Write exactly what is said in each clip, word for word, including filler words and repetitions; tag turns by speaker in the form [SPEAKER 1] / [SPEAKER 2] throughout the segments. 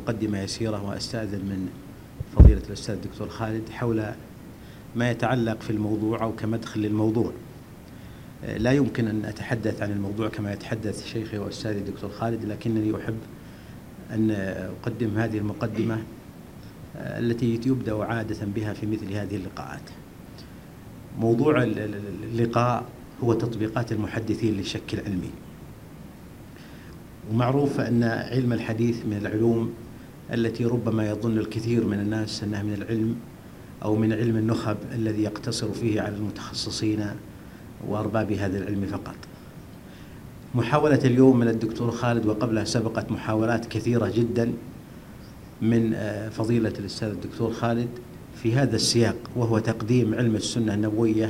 [SPEAKER 1] مقدمة يسيرة وأستأذن من فضيلة الأستاذ الدكتور خالد حول ما يتعلق في الموضوع أو كمدخل للموضوع. لا يمكن أن أتحدث عن الموضوع كما يتحدث شيخي وأستاذي الدكتور خالد، لكنني أحب أن أقدم هذه المقدمة التي يبدأ عادة بها في مثل هذه اللقاءات. موضوع اللقاء هو تطبيقات المحدثين للشك العلمي. ومعروف أن علم الحديث من العلوم التي ربما يظن الكثير من الناس أنها من العلم أو من علم النخب الذي يقتصر فيه على المتخصصين وأرباب هذا العلم فقط. محاولة اليوم من الدكتور خالد وقبلها سبقت محاولات كثيرة جدا من فضيلة الأستاذ الدكتور خالد في هذا السياق، وهو تقديم علم السنة النبوية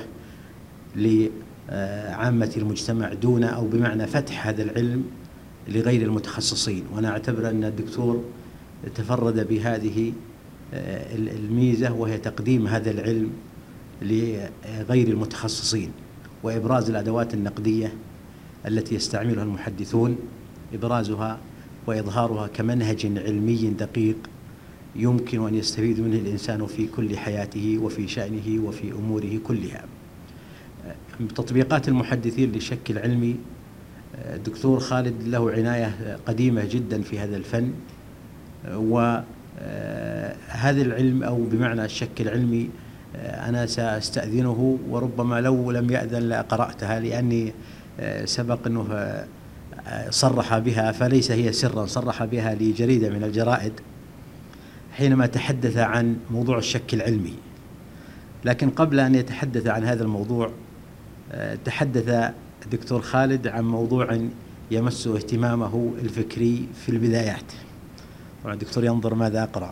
[SPEAKER 1] لعامة المجتمع دون أو بمعنى فتح هذا العلم لغير المتخصصين. وأنا أعتبر أن الدكتور تفرد بهذه الميزة، وهي تقديم هذا العلم لغير المتخصصين وإبراز الأدوات النقدية التي يستعملها المحدثون، إبرازها وإظهارها كمنهج علمي دقيق يمكن أن يستفيد منه الإنسان في كل حياته وفي شأنه وفي أموره كلها. تطبيقات المحدثين للشك العلمي، الدكتور خالد له عناية قديمة جدا في هذا الفن، وهذا العلم أو بمعنى الشك العلمي أنا سأستأذنه، وربما لو لم يأذن لقرأتها لأني سبق أنه صرح بها، فليس هي سرا، صرح بها لجريدة من الجرائد حينما تحدث عن موضوع الشك العلمي. لكن قبل أن يتحدث عن هذا الموضوع تحدث الدكتور خالد عن موضوع يمس اهتمامه الفكري في البدايات. طبعا الدكتور ينظر ماذا أقرأ.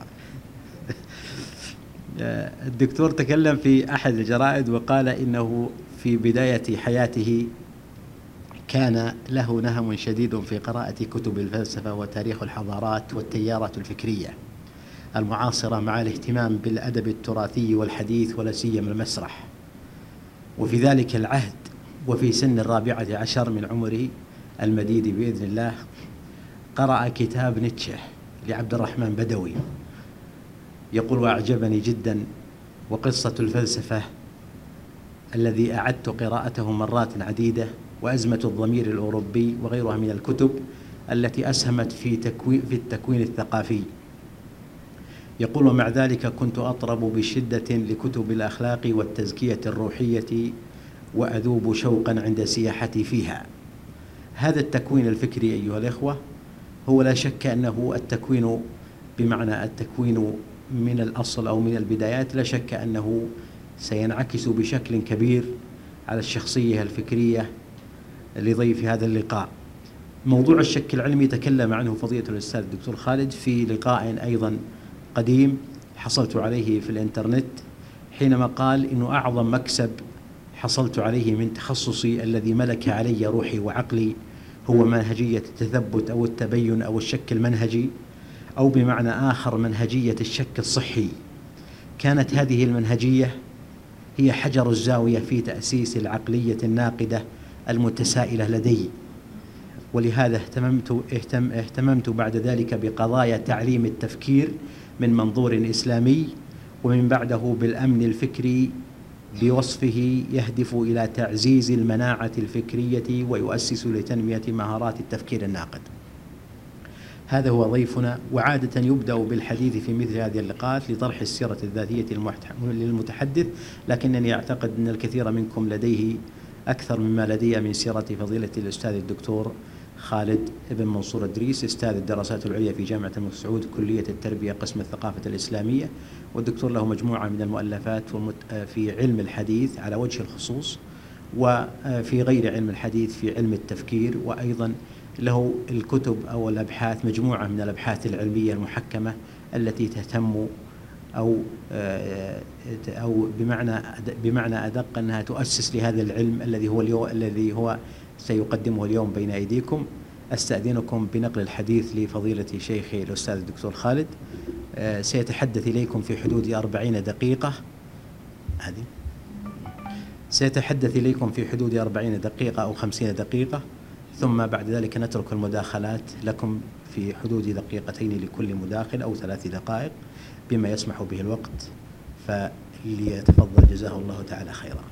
[SPEAKER 1] الدكتور تكلم في أحد الجرائد وقال إنه في بداية حياته كان له نهم شديد في قراءة كتب الفلسفة وتاريخ الحضارات والتيارات الفكرية المعاصرة، مع الاهتمام بالأدب التراثي والحديث ولا سيما المسرح. وفي ذلك العهد وفي سن الرابعة عشر من عمره المديد بإذن الله قرأ كتاب نيتشه لعبد الرحمن بدوي، يقول: وأعجبني جدا، وقصة الفلسفة الذي أعدت قراءته مرات عديدة، وأزمة الضمير الأوروبي، وغيرها من الكتب التي أسهمت في تكوين في التكوين الثقافي. يقول: ومع ذلك كنت أطرب بشدة لكتب الأخلاق والتزكية الروحية، وأذوب شوقا عند سياحتي فيها. هذا التكوين الفكري أيها الإخوة هو لا شك أنه التكوين بمعنى التكوين من الأصل أو من البدايات، لا شك أنه سينعكس بشكل كبير على الشخصية الفكرية لضيف هذا اللقاء. موضوع الشك العلمي تكلم عنه فضيلة الأستاذ الدكتور خالد في لقاء أيضا قديم حصلت عليه في الإنترنت، حينما قال إنه أعظم مكسب حصلت عليه من تخصصي الذي ملك علي روحي وعقلي هو منهجية التثبت أو التبين أو الشك المنهجي، أو بمعنى آخر منهجية الشك الصحي. كانت هذه المنهجية هي حجر الزاوية في تأسيس العقلية الناقدة المتسائلة لدي، ولهذا اهتممت, اهتم اهتممت بعد ذلك بقضايا تعليم التفكير من منظور إسلامي، ومن بعده بالأمن الفكري بوصفه يهدف إلى تعزيز المناعة الفكرية ويؤسس لتنمية مهارات التفكير الناقد. هذا هو ضيفنا، وعادة يبدأ بالحديث في مثل هذه اللقاءات لطرح السيرة الذاتية للمتحدث، لكنني أعتقد أن الكثير منكم لديه أكثر مما لدي من سيرة فضيلة الأستاذ الدكتور خالد بن منصور الدريس، أستاذ الدراسات العليا في جامعة الملك سعود، كلية التربية، قسم الثقافة الإسلامية. والدكتور له مجموعة من المؤلفات في علم الحديث على وجه الخصوص، وفي غير علم الحديث في علم التفكير، وأيضا له الكتب أو الأبحاث، مجموعة من الأبحاث العلمية المحكمة التي تهتم أو أو بمعنى بمعنى أدق أنها تؤسس لهذا العلم الذي هو اليوم الذي هو سيقدمه اليوم بين أيديكم. أستأذنكم بنقل الحديث لفضيلة شيخي الأستاذ الدكتور خالد، سيتحدث إليكم في حدود أربعين دقيقة. هذه سيتحدث إليكم في حدود أربعين دقيقة أو خمسين دقيقة، ثم بعد ذلك نترك المداخلات لكم في حدود دقيقتين لكل مداخل أو ثلاث دقائق بما يسمح به الوقت، فليتفضل جزاه الله تعالى خيرا.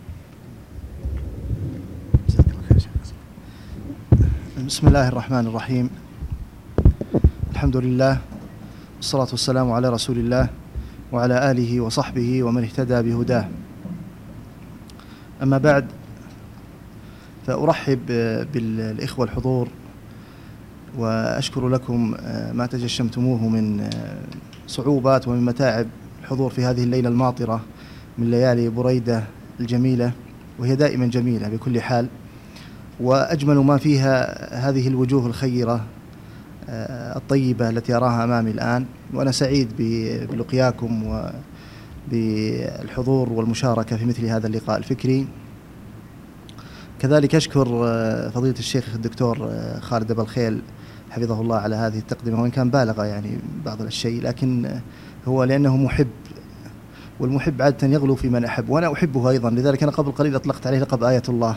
[SPEAKER 2] بسم الله الرحمن الرحيم. الحمد لله والصلاة والسلام على رسول الله وعلى آله وصحبه ومن اهتدى بهداه. أما بعد، فأرحب بالإخوة الحضور وأشكر لكم ما تجشمتموه من صعوبات ومن متاعب الحضور في هذه الليلة الماطرة من ليالي بريدة الجميلة، وهي دائما جميلة بكل حال، وأجمل ما فيها هذه الوجوه الخيرة الطيبة التي أراها أمامي الآن، وأنا سعيد بلقياكم وبالحضور والمشاركة في مثل هذا اللقاء الفكري. كذلك أشكر فضيلة الشيخ الدكتور خالد أبا الخيل حفظه الله على هذه التقدمة، وإن كان بالغ يعني بعض الشيء، لكن هو لأنه محب، والمحب عادة يغلو في من أحب، وأنا أحبه أيضا، لذلك أنا قبل قليل أطلقت عليه لقب آية الله.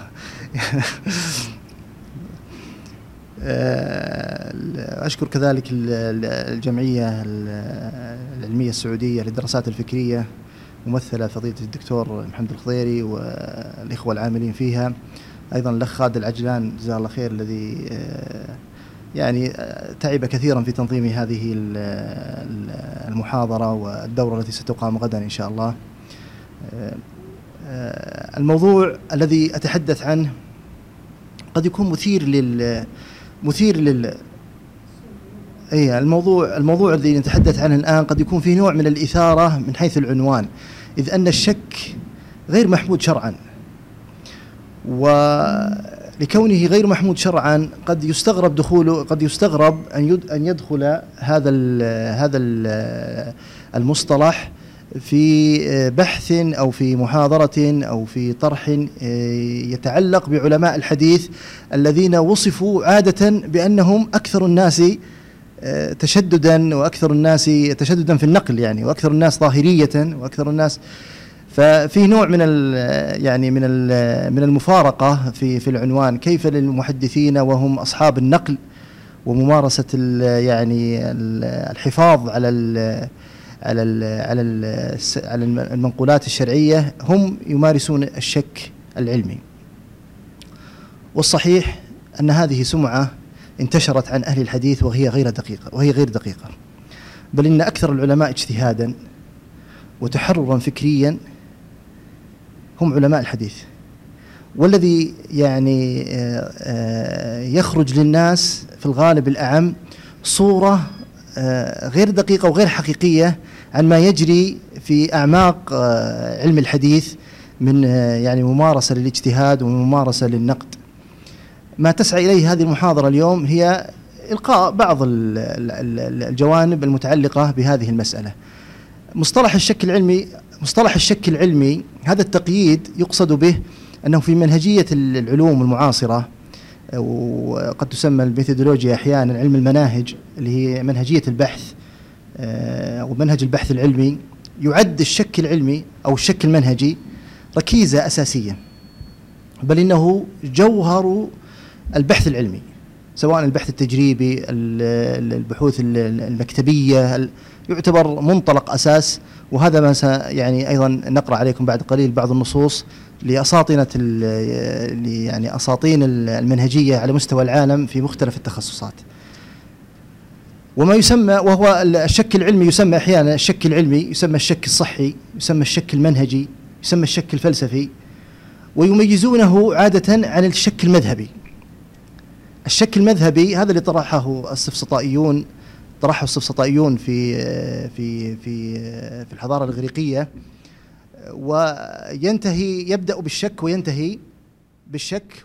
[SPEAKER 2] أشكر كذلك الجمعية العلمية السعودية للدراسات الفكرية ممثلة فضيلة الدكتور محمد الخضيري والإخوة العاملين فيها، أيضا الأخ خالد العجلان جزاه الله خير الذي يعني تعب كثيرا في تنظيم هذه المحاضرة والدورة التي ستقام غدا إن شاء الله. الموضوع الذي أتحدث عنه قد يكون مثير لل مثير لل أي الموضوع الموضوع الذي نتحدث عنه الآن قد يكون فيه نوع من الإثارة من حيث العنوان، إذ أن الشك غير محمود شرعا، ولكونه غير محمود شرعا قد يستغرب دخوله قد يستغرب أن أن يدخل هذا ال هذا ال المصطلح في بحث أو في محاضرة أو في طرح يتعلق بعلماء الحديث الذين وصفوا عادة بأنهم أكثر الناس تشددا وأكثر الناس تشددا في النقل يعني، وأكثر الناس ظاهرية وأكثر الناس، ففي نوع من يعني من من المفارقة في في العنوان. كيف للمحدثين وهم أصحاب النقل وممارسة يعني الحفاظ على ال على ال على ال على المنقولات الشرعية هم يمارسون الشك العلمي؟ والصحيح أن هذه سمعة انتشرت عن أهل الحديث وهي غير دقيقة وهي غير دقيقة، بل إن أكثر العلماء اجتهادا وتحررا فكريا هم علماء الحديث، والذي يعني يخرج للناس في الغالب الأعم صورة غير دقيقة وغير حقيقية عن ما يجري في أعماق علم الحديث من يعني ممارسة للاجتهاد وممارسة للنقد. ما تسعى إليه هذه المحاضرة اليوم هي إلقاء بعض الجوانب المتعلقة بهذه المسألة. مصطلح الشك العلمي مصطلح الشك العلمي هذا التقييد يقصد به أنه في منهجية العلوم المعاصرة، وقد تسمى الميثودولوجيا أحيانا علم المناهج اللي هي منهجية البحث أو منهج البحث العلمي، يعد الشك العلمي أو الشك المنهجي ركيزة أساسية، بل إنه جوهر البحث العلمي، سواء البحث التجريبي البحوث المكتبية، يعتبر منطلق أساس. وهذا ما يعني أيضا نقرأ عليكم بعد قليل بعض النصوص لأساطنة يعني أساطين المنهجية على مستوى العالم في مختلف التخصصات. وما يسمى وهو الشك العلمي يسمى أحيانا الشك العلمي، يسمى الشك الصحي، يسمى الشك المنهجي، يسمى الشك الفلسفي، ويميزونه عادة عن الشك المذهبي. الشك المذهبي هذا اللي طرحه السفسطائيون طرحه السفسطائيون في في في في الحضارة الإغريقية، وينتهي يبدأ بالشك وينتهي بالشك،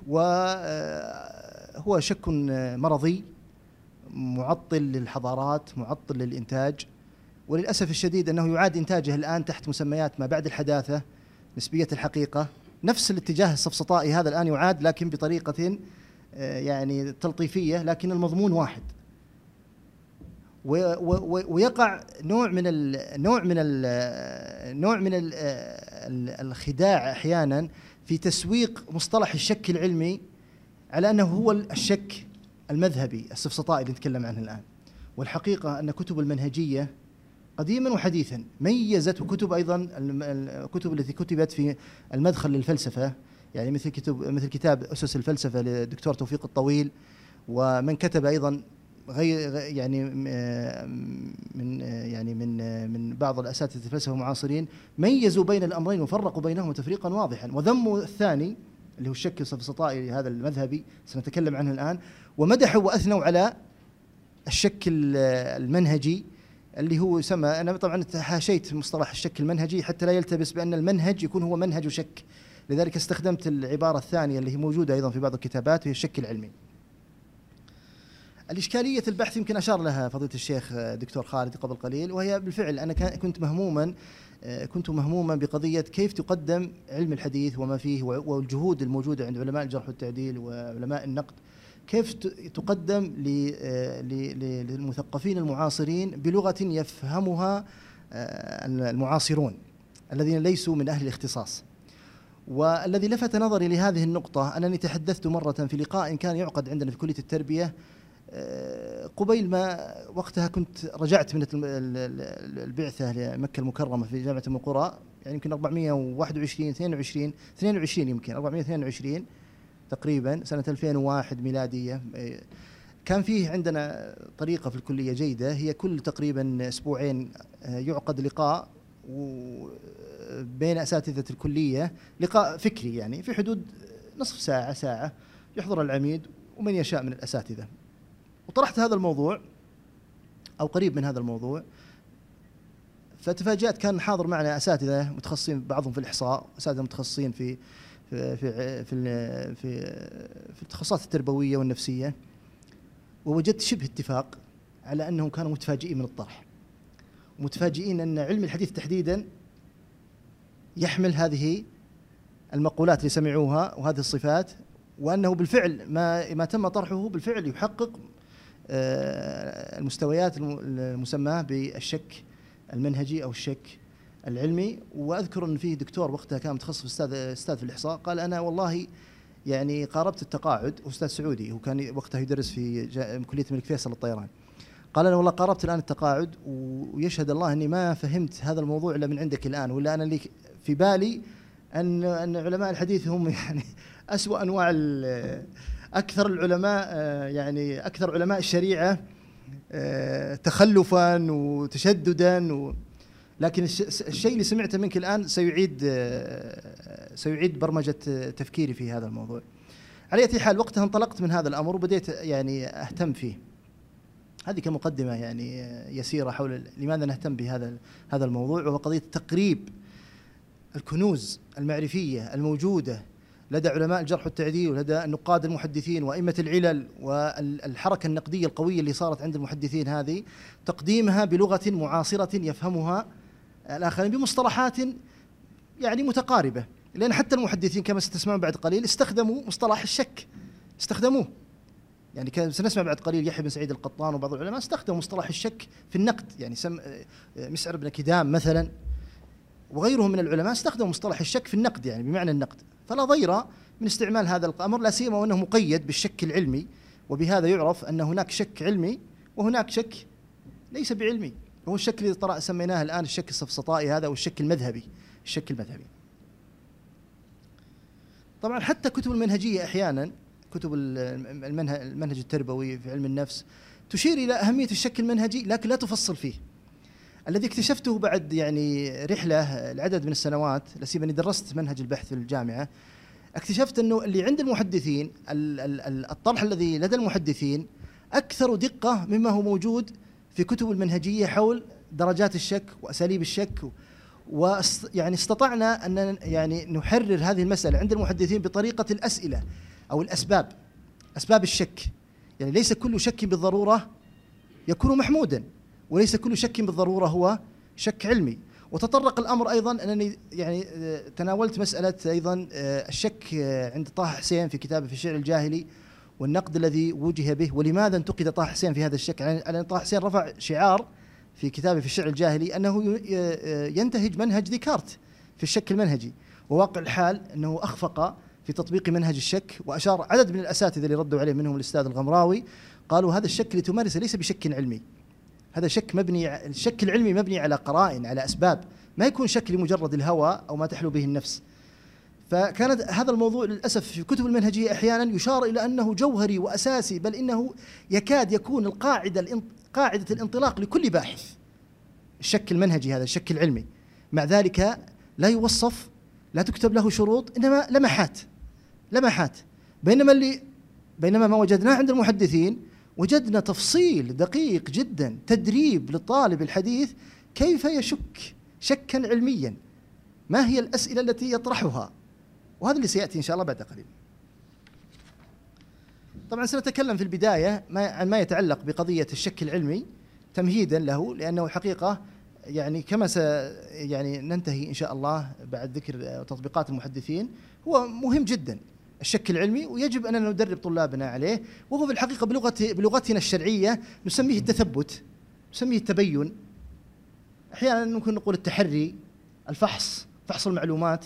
[SPEAKER 2] وهو شك مرضي معطل للحضارات، معطل للإنتاج، وللأسف الشديد أنه يعاد إنتاجه الآن تحت مسميات ما بعد الحداثة، نسبية الحقيقة. نفس الاتجاه السفسطائي هذا الآن يعاد، لكن بطريقة يعني تلطيفية، لكن المضمون واحد. ويقع نوع من ال نوع من ال نوع من ال الخداع أحيانا في تسويق مصطلح الشك العلمي على أنه هو الشك المذهبي السفسطائي اللي نتكلم عنه الآن. والحقيقة أن كتب المنهجية قديما وحديثا ميزت، وكتب أيضا الكتب التي كتبت في المدخل للفلسفة، يعني مثل كتب مثل كتاب أسس الفلسفة للدكتور توفيق الطويل، ومن كتب أيضا غير يعني من يعني من من بعض الأساتذة الفلسفة المعاصرين ميزوا بين الأمرين وفرقوا بينهما تفريقا واضحا، وذموا الثاني اللي هو الشك السفسطائي هذا المذهبي سنتكلم عنه الآن، ومدحوا وأثنوا على الشك المنهجي اللي هو يسمى، أنا طبعا حاشيت مصطلح الشك المنهجي حتى لا يلتبس بأن المنهج يكون هو منهج شك، لذلك استخدمت العبارة الثانية اللي هي موجودة أيضا في بعض الكتابات وهي الشك العلمي. الإشكالية البحث يمكن أشار لها فضيلة الشيخ دكتور خالد قبل قليل، وهي بالفعل أنا كنت مهموما كنت مهموما بقضية كيف تقدم علم الحديث وما فيه والجهود الموجودة عند علماء الجرح والتعديل وعلماء النقد، كيف تقدم للمثقفين المعاصرين بلغة يفهمها المعاصرون الذين ليسوا من أهل الاختصاص. والذي لفت نظري لهذه النقطة أنني تحدثت مرة في لقاء كان يعقد عندنا في كلية التربية قبيل ما وقتها كنت رجعت من البعثة لمكة المكرمة في جامعة أم القرى، يعني يمكن أربعمائة وواحد وعشرين اثنين وعشرين اثنين وعشرين يمكن أربعمائة واثنين وعشرين تقريبا سنة ألفين وواحد ميلادية. كان فيه عندنا طريقة في الكلية جيدة، هي كل تقريبا أسبوعين يعقد لقاء بين أساتذة الكلية، لقاء فكري يعني في حدود نصف ساعة ساعة، يحضر العميد ومن يشاء من الأساتذة. وطرحت هذا الموضوع أو قريب من هذا الموضوع، فتفاجأت كان حاضر معنا أساتذة متخصصين بعضهم في الإحصاء، أساتذة متخصصين في في في في, في, في التخصصات التربوية والنفسية، ووجدت شبه اتفاق على أنهم كانوا متفاجئين من الطرح، ومتفاجئين أن علم الحديث تحديدا يحمل هذه المقولات اللي سمعوها وهذه الصفات، وأنه بالفعل ما ما تم طرحه بالفعل يحقق المستويات المسماة بالشك المنهجي أو الشك العلمي. وأذكر أن فيه دكتور وقتها كان متخصص أستاذ أستاذ في الإحصاء قال أنا والله يعني قاربت التقاعد، أستاذ سعودي هو كان وقتها يدرس في كلية الملك فيصل للطيران، قال أنا والله قاربت الآن التقاعد ويشهد الله أني ما فهمت هذا الموضوع إلا من عندك الآن، ولا أنا اللي في بالي أن أن علماء الحديث هم يعني أسوأ أنواع أكثر العلماء يعني أكثر علماء الشريعة تخلفا وتشددا و لكن الشيء اللي سمعته منك الآن سيعيد سيعيد برمجة تفكيري في هذا الموضوع. على أي حال وقتها انطلقت من هذا الأمر وبديت يعني أهتم فيه. هذه كمقدمة يعني يسيرة حول لماذا نهتم بهذا هذا الموضوع، وهو قضية تقريب الكنوز المعرفية الموجودة لدى علماء الجرح والتعديل ولدى النقاد المحدثين وأئمة العلل والحركة النقدية القوية اللي صارت عند المحدثين، هذه تقديمها بلغة معاصرة يفهمها الآخرين بمصطلحات يعني متقاربة، لأن حتى المحدثين كما ستسمعون بعد قليل استخدموا مصطلح الشك، استخدموه يعني كان سنسمع بعد قليل يحيى بن سعيد القطان وبعض العلماء استخدموا مصطلح الشك في النقد، يعني سم مسعر بن كدام مثلا وغيرهم من العلماء استخدموا مصطلح الشك في النقد يعني بمعنى النقد، فلا ضير من استعمال هذا الأمر، لا سيما وأنه مقيد بالشك العلمي، وبهذا يعرف أن هناك شك علمي وهناك شك ليس بعلمي، وهو الشك اللي طرأ سميناه الآن الشك السفسطائي هذا والشك المذهبي، الشك المذهبي. طبعا حتى كتب المنهجية أحيانا كتب المنهج, المنهج التربوي في علم النفس تشير إلى أهمية الشك المنهجي لكن لا تفصل فيه. الذي اكتشفته بعد يعني رحلة العدد من السنوات، لا سيما أني درست منهج البحث في الجامعة، اكتشفت أنه اللي عند المحدثين الطرح الذي لدى المحدثين أكثر دقة مما هو موجود في كتب المنهجية حول درجات الشك وأساليب الشك، ويعني استطعنا أن يعني نحرر هذه المسألة عند المحدثين بطريقة الأسئلة أو الأسباب، أسباب الشك، يعني ليس كل شك بالضرورة يكون محمودا، وليس كل شك بالضرورة هو شك علمي. وتطرق الأمر أيضا أنني يعني تناولت مسألة أيضا الشك عند طه حسين في كتابه في الشعر الجاهلي والنقد الذي وجه به، ولماذا انتقد طه حسين في هذا الشك، لأن طه حسين رفع شعار في كتابه في الشعر الجاهلي أنه ينتهج منهج ديكارت في الشك المنهجي، وواقع الحال أنه أخفق في تطبيق منهج الشك. وأشار عدد من الأساتذة اللي ردوا عليه منهم الأستاذ الغمراوي قالوا هذا الشك اللي تمارسه ليس بشك علمي، هذا شك مبني، الشك العلمي مبني على قرائن، على أسباب، ما يكون شك لمجرد الهوى أو ما تحلو به النفس. فكانت هذا الموضوع للأسف في كتب المنهجية أحيانا يشار إلى أنه جوهري وأساسي، بل إنه يكاد يكون القاعدة قاعدة الانطلاق لكل باحث. الشك المنهجي هذا الشك العلمي، مع ذلك لا يوصف، لا تكتب له شروط، إنما لمحات لمحات. بينما اللي بينما ما وجدناه عند المحدثين وجدنا تفصيل دقيق جدا، تدريب للطالب الحديث كيف يشك شكا علميا، ما هي الأسئلة التي يطرحها، وهذا اللي سيأتي إن شاء الله بعد قليل. طبعا سنتكلم في البداية عن ما يتعلق بقضية الشك العلمي تمهيدا له، لأنه حقيقة يعني كما س يعني ننتهي إن شاء الله بعد ذكر تطبيقات المحدثين، هو مهم جدا الشك العلمي، ويجب أن ندرب طلابنا عليه. وهو في الحقيقة بلغة بلغتنا الشرعية نسميه التثبت، نسميه التبين، أحيانا ممكن نقول التحري، الفحص، فحص المعلومات.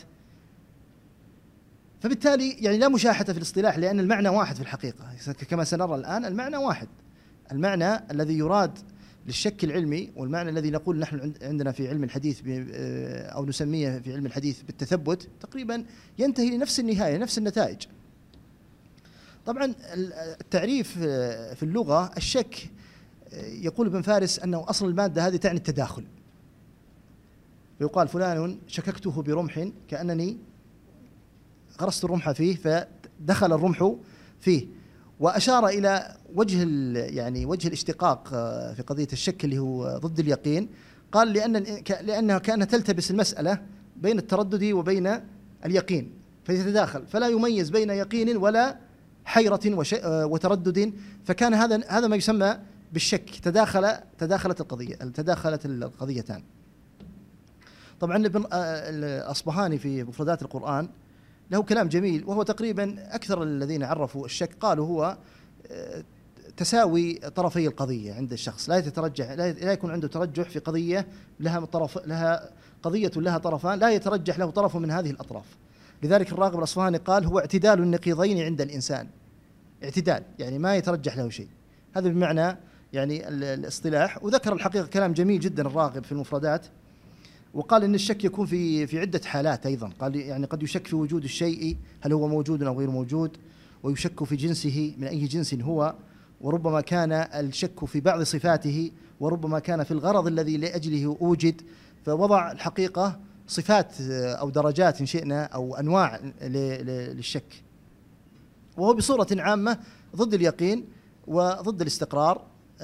[SPEAKER 2] فبالتالي يعني لا مشاحة في الاصطلاح، لأن المعنى واحد في الحقيقة كما سنرى الآن. المعنى واحد، المعنى الذي يراد للشك العلمي والمعنى الذي نقول نحن عندنا في علم الحديث أو نسميه في علم الحديث بالتثبت تقريبا ينتهي لنفس النهاية، نفس النتائج. طبعا التعريف في اللغة الشك، يقول ابن فارس أنه أصل المادة هذه تعني التداخل، فيقال فلان شككته برمح كأنني غرست الرمح فيه فدخل الرمح فيه. وأشار إلى وجه يعني وجه الاشتقاق في قضية الشك اللي هو ضد اليقين، قال لأن لأنها كأنها تلتبس المسألة بين التردد وبين اليقين فيتداخل، فلا يميز بين يقين ولا حيرة وتردد، فكان هذا هذا ما يسمى بالشك، تداخل تداخلت القضية تداخلت القضيتان. طبعا ابن الأصبهاني في مفردات القرآن له كلام جميل، وهو تقريبا أكثر الذين عرفوا الشك قالوا هو تساوي طرفي القضية عند الشخص، لا يترجح لا يكون عنده ترجح في قضية لها طرف لها قضية لها طرفان، لا يترجح له طرف من هذه الأطراف. لذلك الراغب الأصفهاني قال هو اعتدال النقيضين عند الإنسان، اعتدال يعني ما يترجح له شيء، هذا بمعنى يعني الاصطلاح. وذكر الحقيقة كلام جميل جدا الراغب في المفردات، وقال إن الشك يكون في في عدة حالات أيضا. قال يعني قد يشك في وجود الشيء هل هو موجود أو غير موجود، ويشك في جنسه من أي جنس هو، وربما كان الشك في بعض صفاته، وربما كان في الغرض الذي لأجله أوجد. فوضع الحقيقة صفات أو درجات إن شئنا أو أنواع للشك، وهو بصورة عامة ضد اليقين وضد الاستقرار،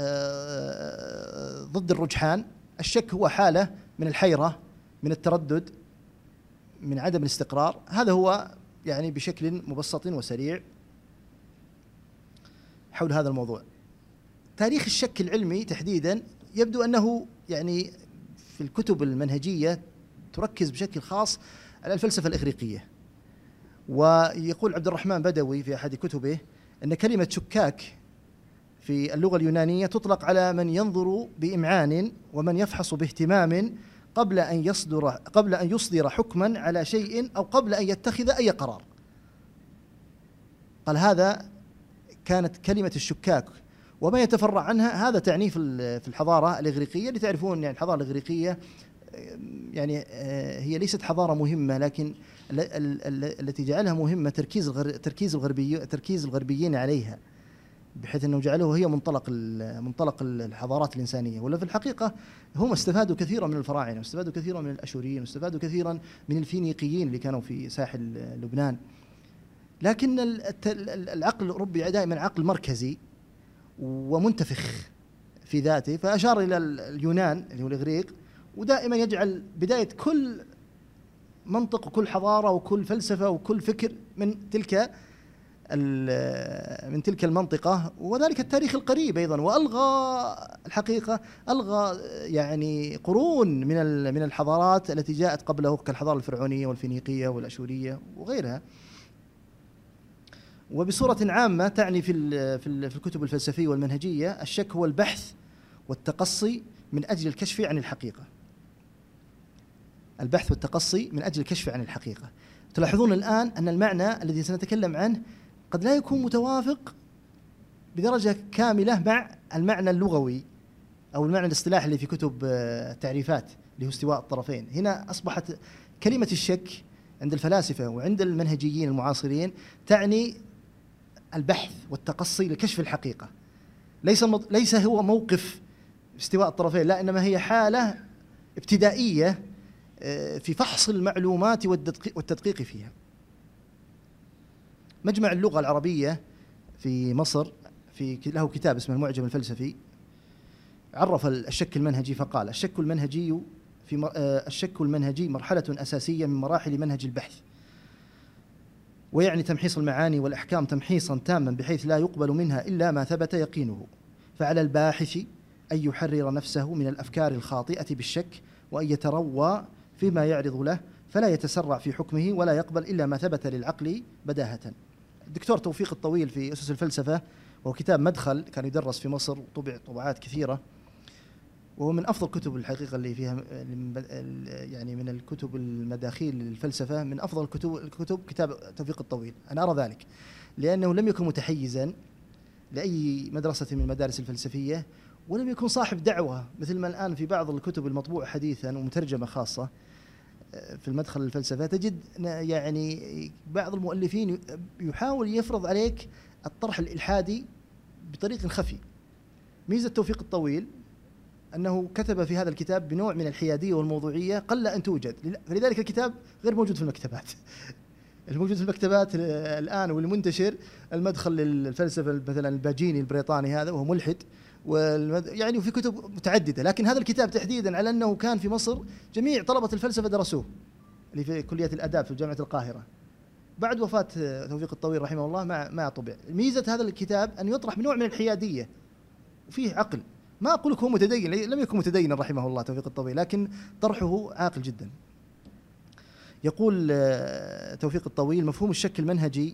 [SPEAKER 2] ضد الرجحان. الشك هو حالة من الحيرة، من التردد، من عدم الاستقرار. هذا هو يعني بشكل مبسط وسريع حول هذا الموضوع. تاريخ الشك العلمي تحديدا يبدو أنه يعني في الكتب المنهجية تركز بشكل خاص على الفلسفة الإغريقية. ويقول عبد الرحمن بدوي في أحد كتبه أن كلمة شكاك في اللغة اليونانية تطلق على من ينظر بإمعان ومن يفحص باهتمام قبل أن يصدر قبل أن يصدر حكما على شيء أو قبل أن يتخذ أي قرار. قال هذا كانت كلمة الشكاك، وما يتفرع عنها هذا تعنيه في الحضارة الإغريقية. اللي تعرفون يعني الحضارة الإغريقية يعني هي ليست حضارة مهمة، لكن التي جعلها مهمة تركيز تركيز الغربي تركيز الغربيين عليها، بحيث أنه جعلوه هي منطلق منطلق الحضارات الإنسانية. ولا في الحقيقة هم استفادوا كثيرا من الفراعنة، واستفادوا كثيرا من الأشوريين، واستفادوا كثيرا من الفينيقيين اللي كانوا في ساحل لبنان. لكن العقل الأوروبي دائما عقل مركزي ومنتفخ في ذاته، فأشار إلى اليونان اللي هو الإغريق، ودائما يجعل بداية كل منطق وكل حضارة وكل فلسفة وكل فكر من تلك من تلك المنطقة، وذلك التاريخ القريب أيضا. وألغى الحقيقة ألغى يعني قرون من من الحضارات التي جاءت قبله كالحضارة الفرعونية والفينيقية والأشورية وغيرها. وبصورة عامة تعني في في الكتب الفلسفية والمنهجية الشك هو البحث والتقصي من أجل الكشف عن الحقيقة. البحث والتقصي من أجل الكشف عن الحقيقة. تلاحظون الآن أن المعنى الذي سنتكلم عنه قد لا يكون متوافق بدرجة كاملة مع المعنى اللغوي أو المعنى الاصطلاحي اللي في كتب التعريفات اللي هو استواء الطرفين. هنا أصبحت كلمة الشك عند الفلاسفة وعند المنهجيين المعاصرين تعني البحث والتقصي لكشف الحقيقة، ليس ليس هو موقف استواء الطرفين، لا، إنما هي حالة ابتدائية في فحص المعلومات والتدقيق فيها. مجمع اللغة العربية في مصر في له كتاب اسمه المعجم الفلسفي، عرف الشك المنهجي فقال: الشك المنهجي في الشك المنهجي مرحلة أساسية من مراحل منهج البحث، ويعني تمحيص المعاني والأحكام تمحيصا تاما بحيث لا يقبل منها إلا ما ثبت يقينه، فعلى الباحث أن يحرر نفسه من الأفكار الخاطئة بالشك، وأن يتروى فيما يعرض له، فلا يتسرع في حكمه ولا يقبل إلا ما ثبت للعقل بداهة. الدكتور توفيق الطويل في أسس الفلسفة، وهو كتاب مدخل كان يدرس في مصر وطبع طبعات كثيرة، وهو من أفضل كتب الحقيقة اللي فيها يعني من الكتب المداخيل للفلسفة، من أفضل الكتب الكتب كتاب توفيق الطويل. أنا أرى ذلك لأنه لم يكن متحيزا لأي مدرسة من المدارس الفلسفية، ولم يكن صاحب دعوة مثل ما الآن في بعض الكتب المطبوعة حديثا ومترجمة خاصة في المدخل للفلسفة تجد يعني بعض المؤلفين يحاول يفرض عليك الطرح الإلحادي بطريق خفي. ميزة توفيق الطويل أنه كتب في هذا الكتاب بنوع من الحيادية والموضوعية قل أن توجد، فلذلك الكتاب غير موجود في المكتبات. الموجود في المكتبات الآن والمنتشر المدخل للفلسفة مثلا الباجيني البريطاني هذا وهو ملحد، يعني وفي كتب متعددة، لكن هذا الكتاب تحديدا على أنه كان في مصر جميع طلبة الفلسفة درسوه اللي في كلية الآداب في جامعة القاهرة. بعد وفاة توفيق الطويل رحمه الله ما ما طبع. ميزة هذا الكتاب أن يطرح بنوع من الحيادية وفيه عقل. ما أقول لك هو متدين، لم يكن متدينا رحمه الله توفيق الطويل، لكن طرحه عاقل جدا. يقول توفيق الطويل: مفهوم الشك المنهجي،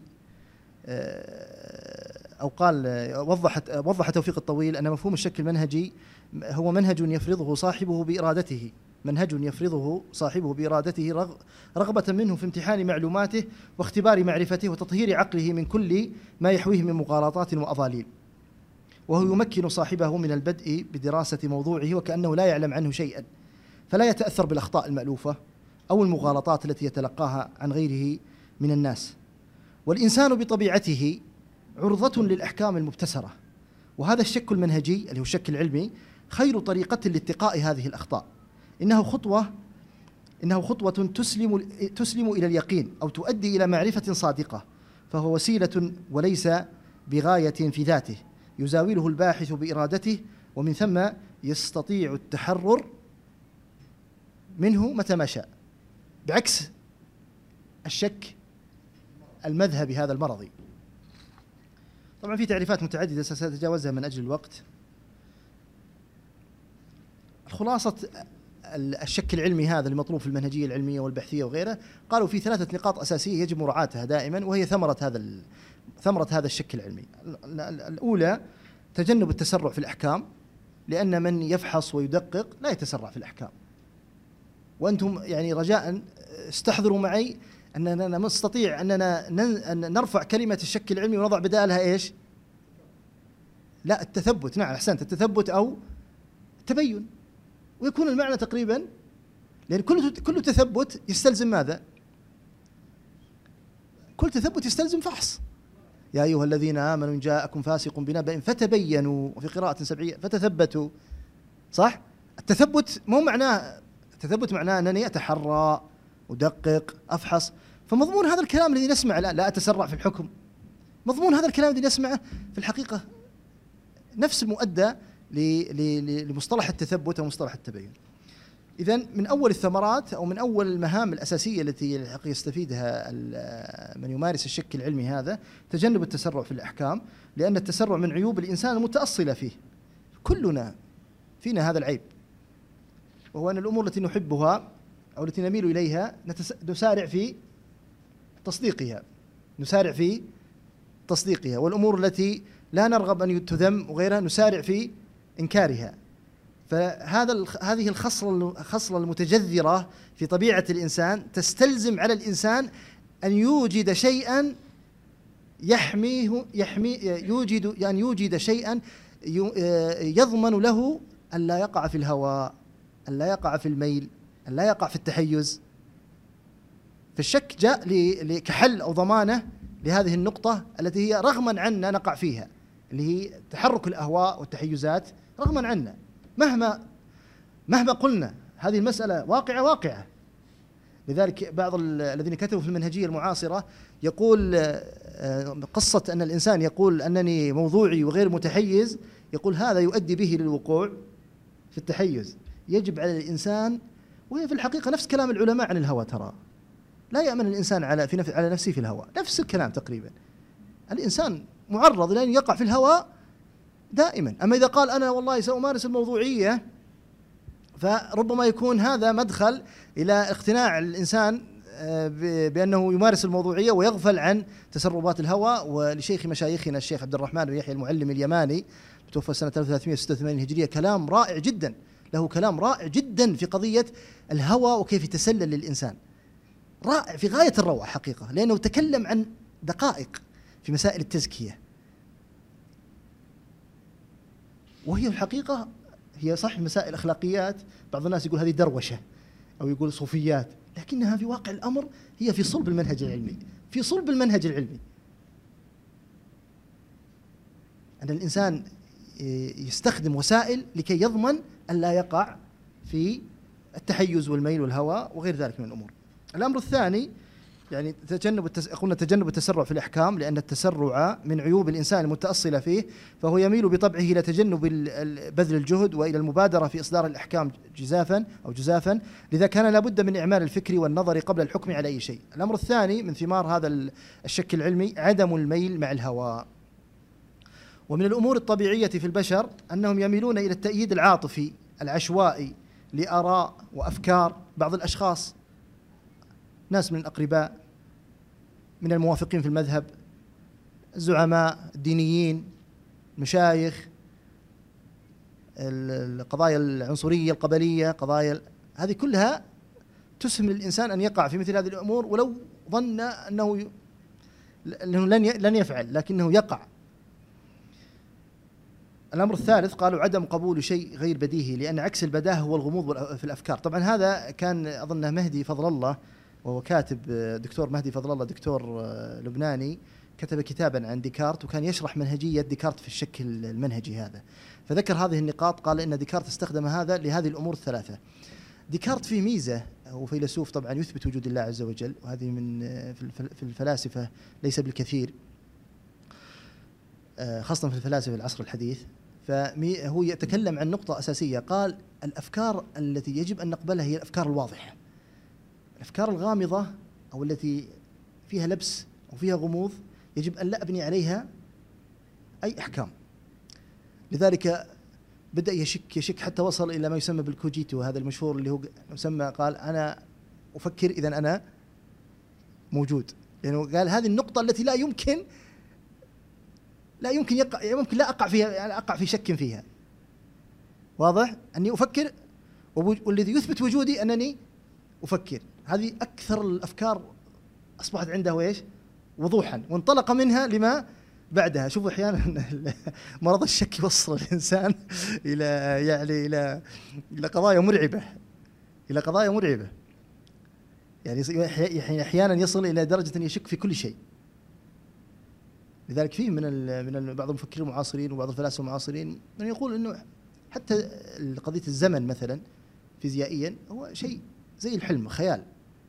[SPEAKER 2] أو قال وضحت وضح توفيق الطويل أن مفهوم الشك المنهجي هو منهج يفرضه صاحبه بإرادته، منهج يفرضه صاحبه بإرادته رغبة منه في امتحان معلوماته واختبار معرفته وتطهير عقله من كل ما يحويه من مغالطات وأضاليل، وهو يمكن صاحبه من البدء بدراسة موضوعه وكأنه لا يعلم عنه شيئا، فلا يتأثر بالأخطاء المألوفة أو المغالطات التي يتلقاها عن غيره من الناس. والإنسان بطبيعته عرضة للأحكام المبتسرة، وهذا الشك المنهجي اللي هو الشك العلمي خير طريقة لاتقاء هذه الأخطاء. إنه خطوة إنه خطوة تسلم تسلم إلى اليقين أو تؤدي إلى معرفة صادقة، فهو وسيلة وليس بغاية في ذاته، يزاوله الباحث بإرادته، ومن ثم يستطيع التحرر منه متى ما شاء، بعكس الشك المذهبي هذا المرضي. طبعا في تعريفات متعددة سأتجاوزها من أجل الوقت. الخلاصة الشك العلمي هذا المطلوب في المنهجية العلمية والبحثية وغيره، قالوا في ثلاثة نقاط أساسية يجب مراعاتها دائما، وهي ثمرة هذا ثمرة هذا الشك العلمي. الأولى تجنب التسرع في الأحكام، لأن من يفحص ويدقق لا يتسرع في الأحكام. وأنتم يعني رجاء استحضروا معي أننا نستطيع أننا نرفع كلمة الشك العلمي ونضع بدالها إيش؟ لا، التثبت. نعم أحسنت، التثبت أو التبين، ويكون المعنى تقريبا، لأن كل كل تثبت يستلزم ماذا؟ كل تثبت يستلزم فحص. يا أيها الذين آمنوا إن جاءكم فاسق بنبأ فتبينوا، وفي قراءة سبعية فتثبتوا. صح؟ التثبت مو معناه، التثبت معناه أنني أتحرى أدقق أفحص. فمضمون هذا الكلام الذي نسمع لا, لا أتسرع في الحكم، مضمون هذا الكلام الذي نسمعه في الحقيقة نفس المؤدى لمصطلح التثبت ومصطلح التبين. إذن من أول الثمرات أو من أول المهام الأساسية التي يستفيدها من يمارس الشك العلمي هذا تجنب التسرع في الأحكام، لأن التسرع من عيوب الإنسان المتأصلة فيه. كلنا فينا هذا العيب، وهو أن الأمور التي نحبها أو التي نميل إليها نسارع في تصديقها نسارع في تصديقها والأمور التي لا نرغب أن تذم وغيرها نسارع في إنكارها. فهذا هذه الخصلة الخصلة المتجذرة في طبيعة الإنسان تستلزم على الإنسان أن يوجد شيئا يحميه يحمي يوجد يعني يوجد شيئا يضمن له أن لا يقع في الهوى، أن لا يقع في الميل، أن لا يقع في التحيز. فالشك جاء كحل أو ضمانة لهذه النقطة التي هي رغما عنا نقع فيها، اللي هي تحرك الأهواء والتحيزات رغما عنا، مهما مهما قلنا هذه المسألة واقعة واقعة. لذلك بعض الذين كتبوا في المنهجية المعاصرة يقول قصة أن الإنسان يقول أنني موضوعي وغير متحيز، يقول هذا يؤدي به للوقوع في التحيز. يجب على الإنسان، وهي في الحقيقة نفس كلام العلماء عن الهوى، ترى لا يأمن الإنسان على في نفس على نفسه في الهوى، نفس الكلام تقريبا. الإنسان معرض لأن يقع في الهوى دائما. أما إذا قال أنا والله سأمارس الموضوعية، فربما يكون هذا مدخل إلى اقتناع الإنسان بأنه يمارس الموضوعية ويغفل عن تسربات الهوى. ولشيخ مشايخنا الشيخ عبد الرحمن بن يحيى المعلم اليماني توفى سنة ألف وثلاثمائة وستة وثمانين هجرية كلام رائع جدا، له كلام رائع جدا في قضية الهوى وكيف يتسلل للإنسان، رائع في غاية الروعة حقيقة، لأنه تكلم عن دقائق في مسائل التزكية، وهي الحقيقة هي صح مسائل أخلاقيات، بعض الناس يقول هذه دروشة أو يقول صوفيات، لكنها في واقع الأمر هي في صلب المنهج العلمي، في صلب المنهج العلمي. أن الإنسان يستخدم وسائل لكي يضمن أن لا يقع في التحيز والميل والهوى وغير ذلك من الأمور. الأمر الثاني يعني تجنب التس... قلنا تجنب التسرع في الأحكام، لأن التسرع من عيوب الإنسان المتأصلة فيه، فهو يميل بطبعه إلى تجنب بذل الجهد وإلى المبادرة في إصدار الأحكام جزافا أو جزافا، لذا كان لابد من إعمال الفكر والنظر قبل الحكم على أي شيء. الأمر الثاني من ثمار هذا الشك العلمي عدم الميل مع الهوى. ومن الأمور الطبيعية في البشر أنهم يميلون إلى التأييد العاطفي العشوائي لآراء وأفكار بعض الأشخاص، ناس من الأقرباء، من الموافقين في المذهب، الزعماء الدينيين، مشايخ، القضايا العنصرية القبلية، قضايا هذه كلها تسهم للإنسان أن يقع في مثل هذه الأمور ولو ظن أنه لن لن يفعل، لكنه يقع. الأمر الثالث قالوا عدم قبول شيء غير بديهي، لأن عكس البداهة هو الغموض في الأفكار. طبعا هذا كان أظنه مهدي فضل الله، وهو كاتب دكتور مهدي فضل الله، دكتور لبناني، كتب كتابا عن ديكارت وكان يشرح منهجية ديكارت في الشكل المنهجي هذا، فذكر هذه النقاط. قال إن ديكارت استخدم هذا لهذه الأمور الثلاثة. ديكارت فيه ميزة، هو فيلسوف طبعا يثبت وجود الله عز وجل، وهذه من في الفلاسفة ليس بالكثير، خاصة في الفلاسفة العصر الحديث. فهو يتكلم عن نقطة أساسية، قال الأفكار التي يجب أن نقبلها هي الأفكار الواضحة. الأفكار الغامضة أو التي فيها لبس أو فيها غموض يجب أن لا أبني عليها أي أحكام. لذلك بدأ يشك يشك حتى وصل إلى ما يسمى بالكوجيتو، هذا المشهور اللي هو يسمى، قال أنا أفكر إذن أنا موجود، لأنه يعني قال هذه النقطة التي لا يمكن لا يمكن يقع يمكن لا أقع فيها، يعني أقع في شك فيها. واضح أني أفكر، والذي يثبت وجودي أنني أفكر. هذه أكثر الأفكار أصبحت عنده إيش وضوحا، وانطلق منها لما بعدها. شوفوا أحيانا مرض الشك يوصل الإنسان إلى يعني إلى إلى قضايا مرعبة، إلى قضايا مرعبة يعني أحيانا يصل إلى درجة أن يشك في كل شيء. لذلك فيه من من بعض المفكرين المعاصرين وبعض الفلاسفة المعاصرين من يقول إنه حتى قضية الزمن مثلا فيزيائيا هو شيء زي الحلم، خيال،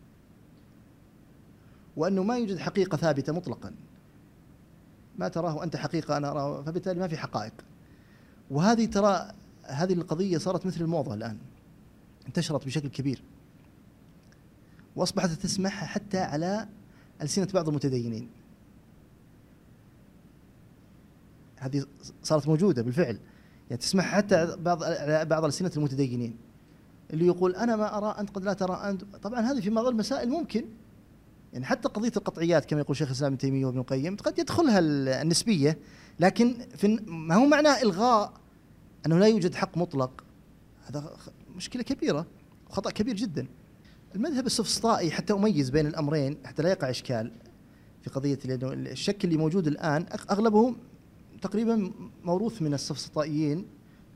[SPEAKER 2] وأنه ما يوجد حقيقة ثابتة مطلقا، ما تراه أنت حقيقة أنا أراه، فبالتالي ما في حقائق. وهذه ترى هذه القضية صارت مثل الموضة الآن، انتشرت بشكل كبير وأصبحت تسمح حتى على ألسنة بعض المتدينين. هذه صارت موجودة بالفعل، يعني تسمح حتى بعض بعض ألسنة المتدينين اللي يقول أنا ما أرى أنت قد لا ترى أنت. طبعا هذه في بعض المسائل ممكن، يعني حتى قضية القطعيات كما يقول شيخ الإسلام ابن تيمية وابن القيم قد يدخلها النسبية، لكن في ما هو معناه إلغاء أنه لا يوجد حق مطلق. هذا مشكلة كبيرة وخطأ كبير جدا. المذهب السفسطائي حتى أميز بين الأمرين حتى لا يقع إشكال في قضية، لأنه الشك اللي موجود الآن أغلبه تقريبا موروث من السفسطائيين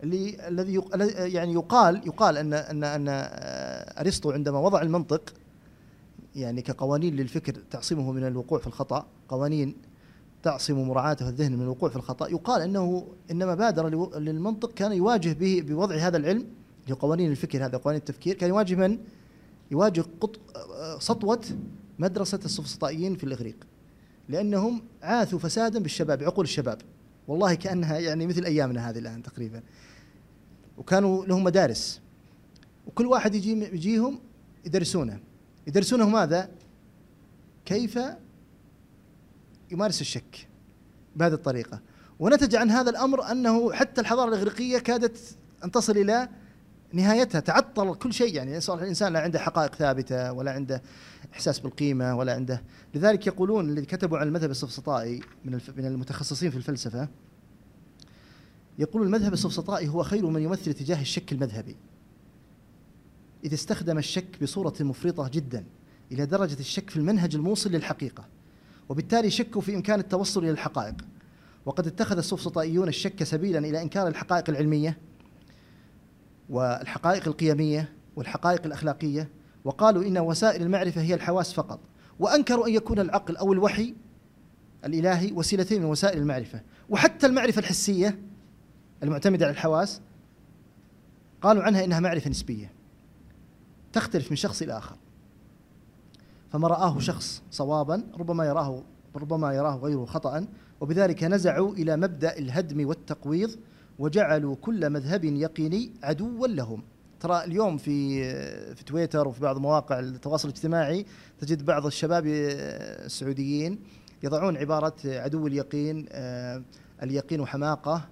[SPEAKER 2] اللي الذي يق... يعني يقال يقال ان ان ان ارسطو عندما وضع المنطق يعني كقوانين للفكر تعصمه من الوقوع في الخطأ، قوانين تعصم مراعاته الذهن من الوقوع في الخطأ، يقال انه انما بادر للمنطق كان يواجه به بوضع هذا العلم اللي هو قوانين الفكر، هذا قوانين التفكير، كان يواجه من؟ يواجه قط... سطوة مدرسة السفسطائيين في الإغريق، لأنهم عاثوا فسادا بالشباب، عقول الشباب، والله كأنها يعني مثل أيامنا هذه الآن تقريبا، وكانوا لهم مدارس وكل واحد يجي يجيهم يدرسونه يدرسونه ماذا؟ كيف يمارس الشك بهذه الطريقة. ونتج عن هذا الأمر أنه حتى الحضارة الإغريقية كادت أن تصل إلى نهايتها، تعطل كل شيء، يعني صار الإنسان لا عنده حقائق ثابتة ولا عنده إحساس بالقيمة ولا عنده. لذلك يقولون الذي كتبوا عن المذهب السفسطائي من من المتخصصين في الفلسفة، يقول المذهب السفسطائي هو خير من يمثل اتجاه الشك المذهبي، إذ استخدم الشك بصورة مفرطة جدا إلى درجة الشك في المنهج الموصل للحقيقة، وبالتالي شكوا في إمكان التوصل إلى الحقائق. وقد اتخذ السفسطائيون الشك سبيلا إلى إنكار الحقائق العلمية والحقائق القيمية والحقائق الأخلاقية، وقالوا إن وسائل المعرفة هي الحواس فقط، وأنكروا أن يكون العقل أو الوحي الإلهي وسيلتين من وسائل المعرفة. وحتى المعرفة الحسية المعتمدة على الحواس قالوا عنها إنها معرفة نسبية تختلف من شخص إلى آخر، فما رآه شخص صوابا ربما يراه ربما يراه غيره خطأ، وبذلك نزعوا إلى مبدأ الهدم والتقويض، وجعلوا كل مذهب يقيني عدوا لهم. ترى اليوم في في تويتر وفي بعض مواقع التواصل الاجتماعي تجد بعض الشباب السعوديين يضعون عبارة عدو اليقين، اليقين حماقة،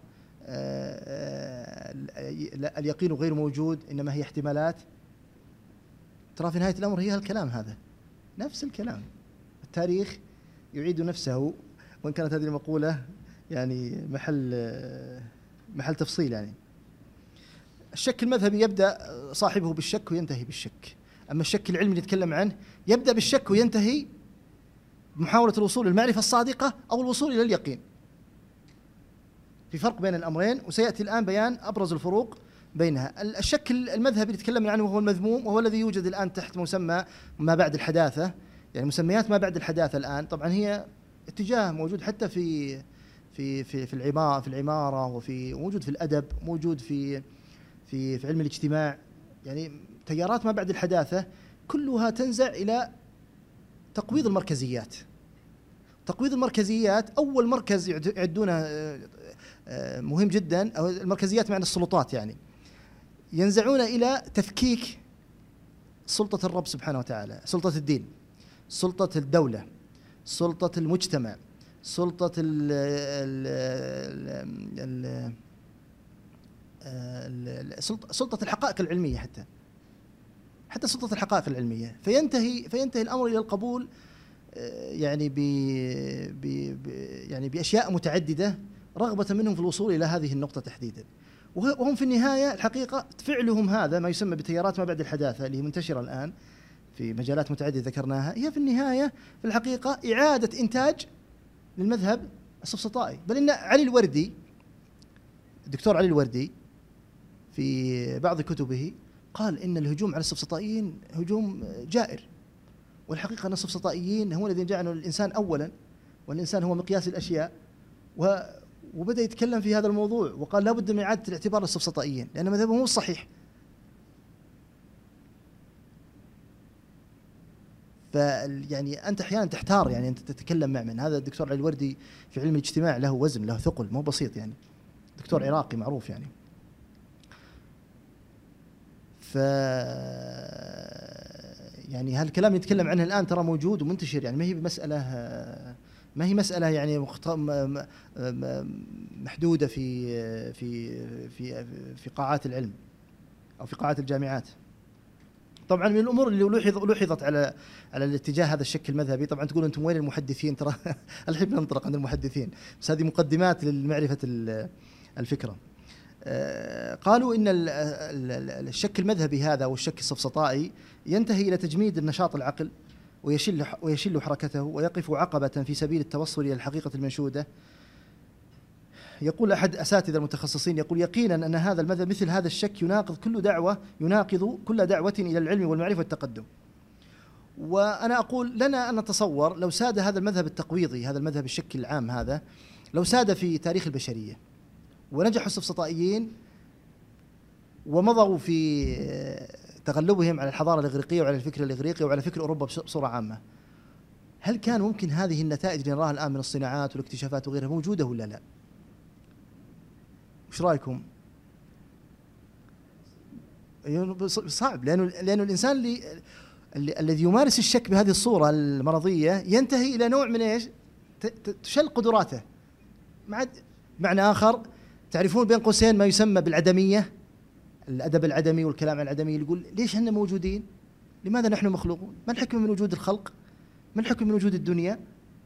[SPEAKER 2] اليقين غير موجود إنما هي احتمالات. ترى في نهاية الأمر هي الكلام هذا نفس الكلام، التاريخ يعيد نفسه، وإن كانت هذه المقولة يعني محل محل تفصيل. يعني الشك المذهبي يبدأ صاحبه بالشك وينتهي بالشك، أما الشك العلمي اللي نتكلم عنه يبدأ بالشك وينتهي بمحاولة الوصول للمعرفة الصادقة أو الوصول إلى اليقين. في فرق بين الأمرين، وسيأتي الآن بيان أبرز الفروق بينها. الشك المذهبي اللي تكلمنا عنه وهو المذموم، وهو الذي يوجد الآن تحت مسمى ما بعد الحداثة، يعني مسميات ما بعد الحداثة الآن طبعا هي اتجاه موجود حتى في في في في العمارة في العمارة وفي موجود في الأدب، موجود في في في علم الاجتماع، يعني تيارات ما بعد الحداثة كلها تنزع إلى تقويض المركزيات. تقويض المركزيات أول مركز يعدونه مهم جدا، أو المركزيات معنى السلطات، يعني ينزعون إلى تفكيك سلطة الرب سبحانه وتعالى، سلطة الدين، سلطة الدولة، سلطة المجتمع، سلطة ال ال ال سلطة الحقائق العلمية، حتى حتى سلطة الحقائق العلمية، فينتهي فينتهي الأمر إلى القبول يعني ب يعني بأشياء متعددة رغبة منهم في الوصول إلى هذه النقطة تحديدا. وهم في النهاية الحقيقة فعلهم هذا ما يسمى بتيارات ما بعد الحداثة اللي منتشرة الآن في مجالات متعددة ذكرناها، هي في النهاية في الحقيقة إعادة إنتاج للمذهب السفسطائي. بل إن علي الوردي، الدكتور علي الوردي في بعض كتبه قال إن الهجوم على السفسطائيين هجوم جائر، والحقيقة أن السفسطائيين هم الذين جعلوا الإنسان أولا، والإنسان هو مقياس الأشياء، وبدأ يتكلم في هذا الموضوع وقال لا بد من إعادة الاعتبار للسفسطائيين لأن مذهبهم هو الصحيح. فيعني أنت أحيانا تحتار، يعني أنت تتكلم مع من؟ هذا الدكتور علي الوردي في علم الاجتماع له وزن، له ثقل، مو بسيط، يعني دكتور عراقي معروف يعني. ف يعني هالكلام يتكلم عنه الآن ترى موجود ومنتشر، يعني ما هي مسألة ما هي مسألة يعني محدودة في في في في قاعات العلم أو في قاعات الجامعات. طبعا من الأمور اللي لوحظت على على الاتجاه هذا الشك المذهبي، طبعا تقول أنتم وين المحدثين؟ ترى الحين ننطلق عند المحدثين، بس هذه مقدمات لمعرفة الفكرة. قالوا إن الشك المذهبي هذا والشك السفسطائي ينتهي إلى تجميد النشاط العقل ويشل ويشل حركته، ويقف عقبة في سبيل التوصل إلى الحقيقة المنشودة يقول أحد أساتذة المتخصصين يقول يقينا أن هذا المذهب مثل هذا الشك يناقض كل دعوة يناقض كل دعوة إلى العلم والمعرفة والتقدم. وأنا أقول لنا أن نتصور لو ساد هذا المذهب التقويضي، هذا المذهب الشك العام هذا، لو ساد في تاريخ البشرية ونجحوا السفسطائيين ومضوا في تغلبهم على الحضارة الإغريقية وعلى الفكر الإغريقي وعلى فكر أوروبا بصورة عامة، هل كان ممكن هذه النتائج اللي نراها الآن من الصناعات والاكتشافات وغيرها موجودة ولا لا؟ وش رأيكم؟ صعب، لأنه لأنه الإنسان اللي الذي يمارس الشك بهذه الصورة المرضية ينتهي إلى نوع من إيش؟ تشل قدراته. معنى آخر، تعرفون بين قوسين ما يسمى بالعدمية، الأدب العدمي والكلام العدمي، اللي يقول ليش احنا موجودين؟ لماذا نحن مخلوقون؟ ما الحكمة من وجود الخلق؟ ما الحكمة من وجود الدنيا؟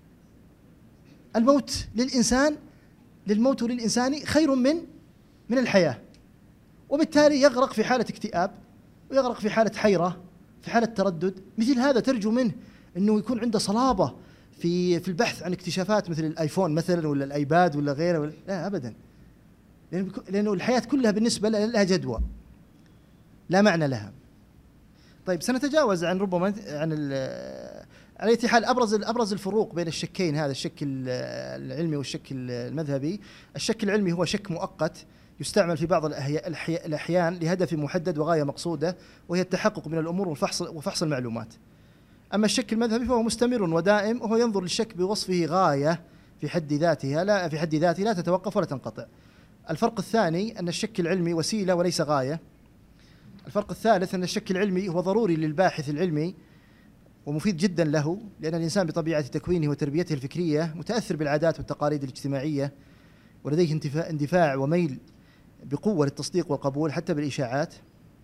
[SPEAKER 2] الموت للإنسان، للموت وللإنسان خير من من الحياة، وبالتالي يغرق في حالة اكتئاب ويغرق في حالة حيرة، في حالة تردد. مثل هذا ترجو منه أنه يكون عنده صلابة في في البحث عن اكتشافات مثل الآيفون مثلا ولا الآيباد ولا غيره ولا لا أبدا، لأنه الحياة كلها بالنسبة لها جدوى لا معنى لها. طيب سنتجاوز عن ربما عن على أي حال أبرز أبرز الفروق بين الشكين، هذا الشك العلمي والشك المذهبي. الشك العلمي هو شك مؤقت يستعمل في بعض الأحيان لهدف محدد وغاية مقصودة، وهي التحقق من الأمور وفحص وفحص المعلومات. أما الشك المذهبي فهو مستمر ودائم، وهو ينظر للشك بوصفه غاية في حد ذاتها لا في حد ذاته لا تتوقف ولا تنقطع. الفرق الثاني أن الشك العلمي وسيلة وليس غاية. الفرق الثالث أن الشك العلمي هو ضروري للباحث العلمي ومفيد جدا له، لأن الإنسان بطبيعة تكوينه وتربيته الفكرية متأثر بالعادات والتقاليد الاجتماعية، ولديه اندفاع وميل بقوة للتصديق والقبول حتى بالإشاعات.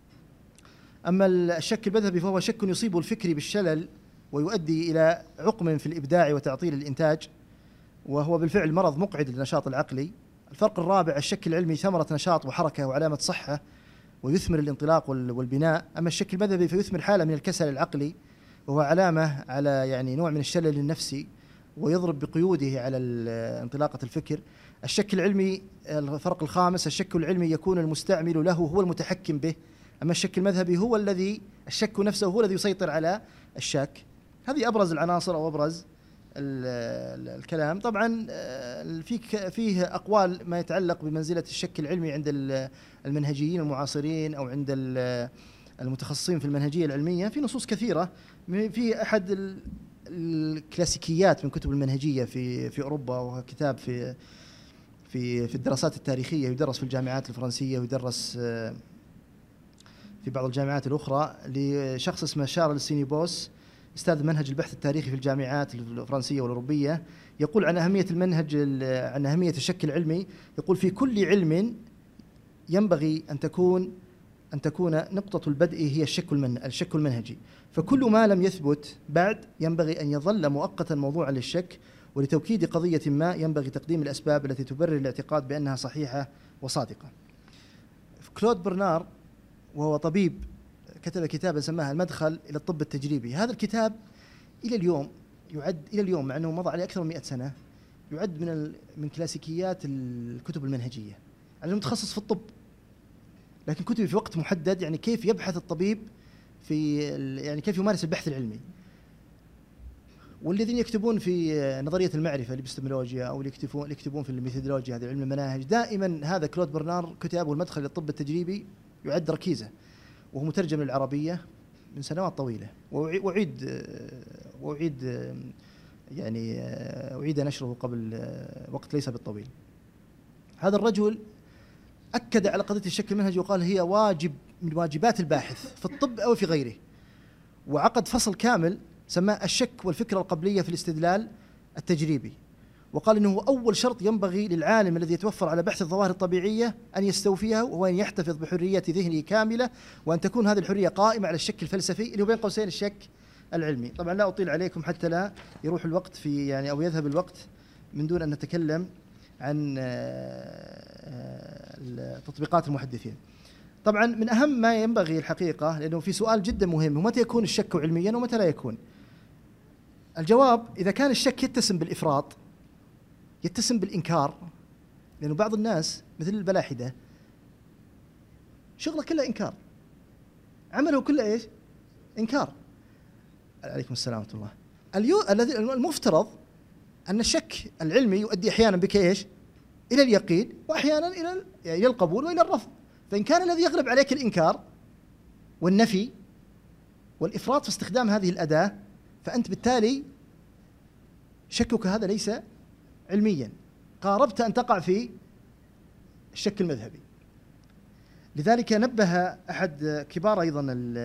[SPEAKER 2] أما الشك المذهبي فهو شك يصيب الفكري بالشلل ويؤدي إلى عقم في الإبداع وتعطيل الإنتاج، وهو بالفعل مرض مقعد للنشاط العقلي. الفرق الرابع، الشك العلمي ثمرة نشاط وحركة وعلامة صحة ويثمر الانطلاق والبناء، أما الشك المذهبي فيثمر حالة من الكسل العقلي وهو علامة على يعني نوع من الشلل النفسي ويضرب بقيوده على انطلاقة الفكر. الشك العلمي، الفرق الخامس، الشك العلمي يكون المستعمل له هو المتحكم به، أما الشك المذهبي هو الذي الشك نفسه هو الذي يسيطر على الشك. هذه أبرز العناصر أو أبرز الكلام. طبعا فيه فيه أقوال ما يتعلق بمنزلة الشك العلمي عند المنهجيين المعاصرين أو عند المتخصصين في المنهجية العلمية، في نصوص كثيرة. في أحد الكلاسيكيات من كتب المنهجية في في أوروبا، وهو كتاب في في في الدراسات التاريخية، يدرس في الجامعات الفرنسية ويدرس في بعض الجامعات الأخرى، لشخص اسمه شارل سينيبوس، أستاذ منهج البحث التاريخي في الجامعات الفرنسية والأوروبية. يقول عن أهمية المنهج، عن أهمية الشك العلمي، يقول في كل علم ينبغي أن تكون أن تكون نقطة البدء هي الشك المن الشك المنهجي، فكل ما لم يثبت بعد ينبغي أن يظل مؤقتا موضوعا للشك، ولتوكيد قضية ما ينبغي تقديم الأسباب التي تبرر الاعتقاد بأنها صحيحة وصادقة. كلود برنار وهو طبيب كتب كتابا سماها المدخل إلى الطب التجريبي. هذا الكتاب إلى اليوم يعد إلى اليوم مع أنه مضى عليه أكثر من مئة سنة يعد من من كلاسيكيات الكتب المنهجية، يعني متخصص في الطب لكن كتب في وقت محدد، يعني كيف يبحث الطبيب في يعني كيف يمارس البحث العلمي. والذين يكتبون في نظرية المعرفة الإبستمولوجيا أو اللي يكتبون يكتبون في الميثودولوجيا، هذا علم المناهج، دائما هذا كلود برنار كتابه المدخل للطب التجريبي يعد ركيزة، وهو مترجم للعربية من سنوات طويلة، وأعيد وأعيد يعني أعيد نشره قبل وقت ليس بالطويل. هذا الرجل أكد على قضية الشك المنهجي وقال هي واجب من واجبات الباحث في الطب أو في غيره، وعقد فصل كامل سماه الشك والفكرة القبلية في الاستدلال التجريبي، وقال إنه أول شرط ينبغي للعالم الذي يتوفر على بحث الظواهر الطبيعية أن يستوفيها، وهو أن يحتفظ بحرية ذهنه كاملة، وأن تكون هذه الحرية قائمة على الشك الفلسفي اللي هو بين قوسين الشك العلمي. طبعا لا أطيل عليكم حتى لا يروح الوقت في يعني أو يذهب الوقت من دون أن نتكلم عن تطبيقات المحدثين. طبعا من أهم ما ينبغي الحقيقة، لأنه في سؤال جدا مهم، هو متى يكون الشك علميا ومتى لا يكون؟ الجواب إذا كان الشك يتسم بالإفراط، يتسم بالإنكار، لأنه بعض الناس مثل البلاحدة شغله كله إنكار، عمله كله إيش؟ إنكار. عليكم السلام ورحمة الله. اليو الذي المفترض أن الشك العلمي يؤدي أحيانا بك إيش؟ إلى اليقين، وأحيانا إلى يعني إلى القبول وإلى الرفض. فإن كان الذي يغلب عليك الإنكار والنفي والإفراط في استخدام هذه الأداة، فأنت بالتالي شكك هذا ليس علميا، قاربت أن تقع في الشك المذهبي. لذلك نبه أحد كبار أيضا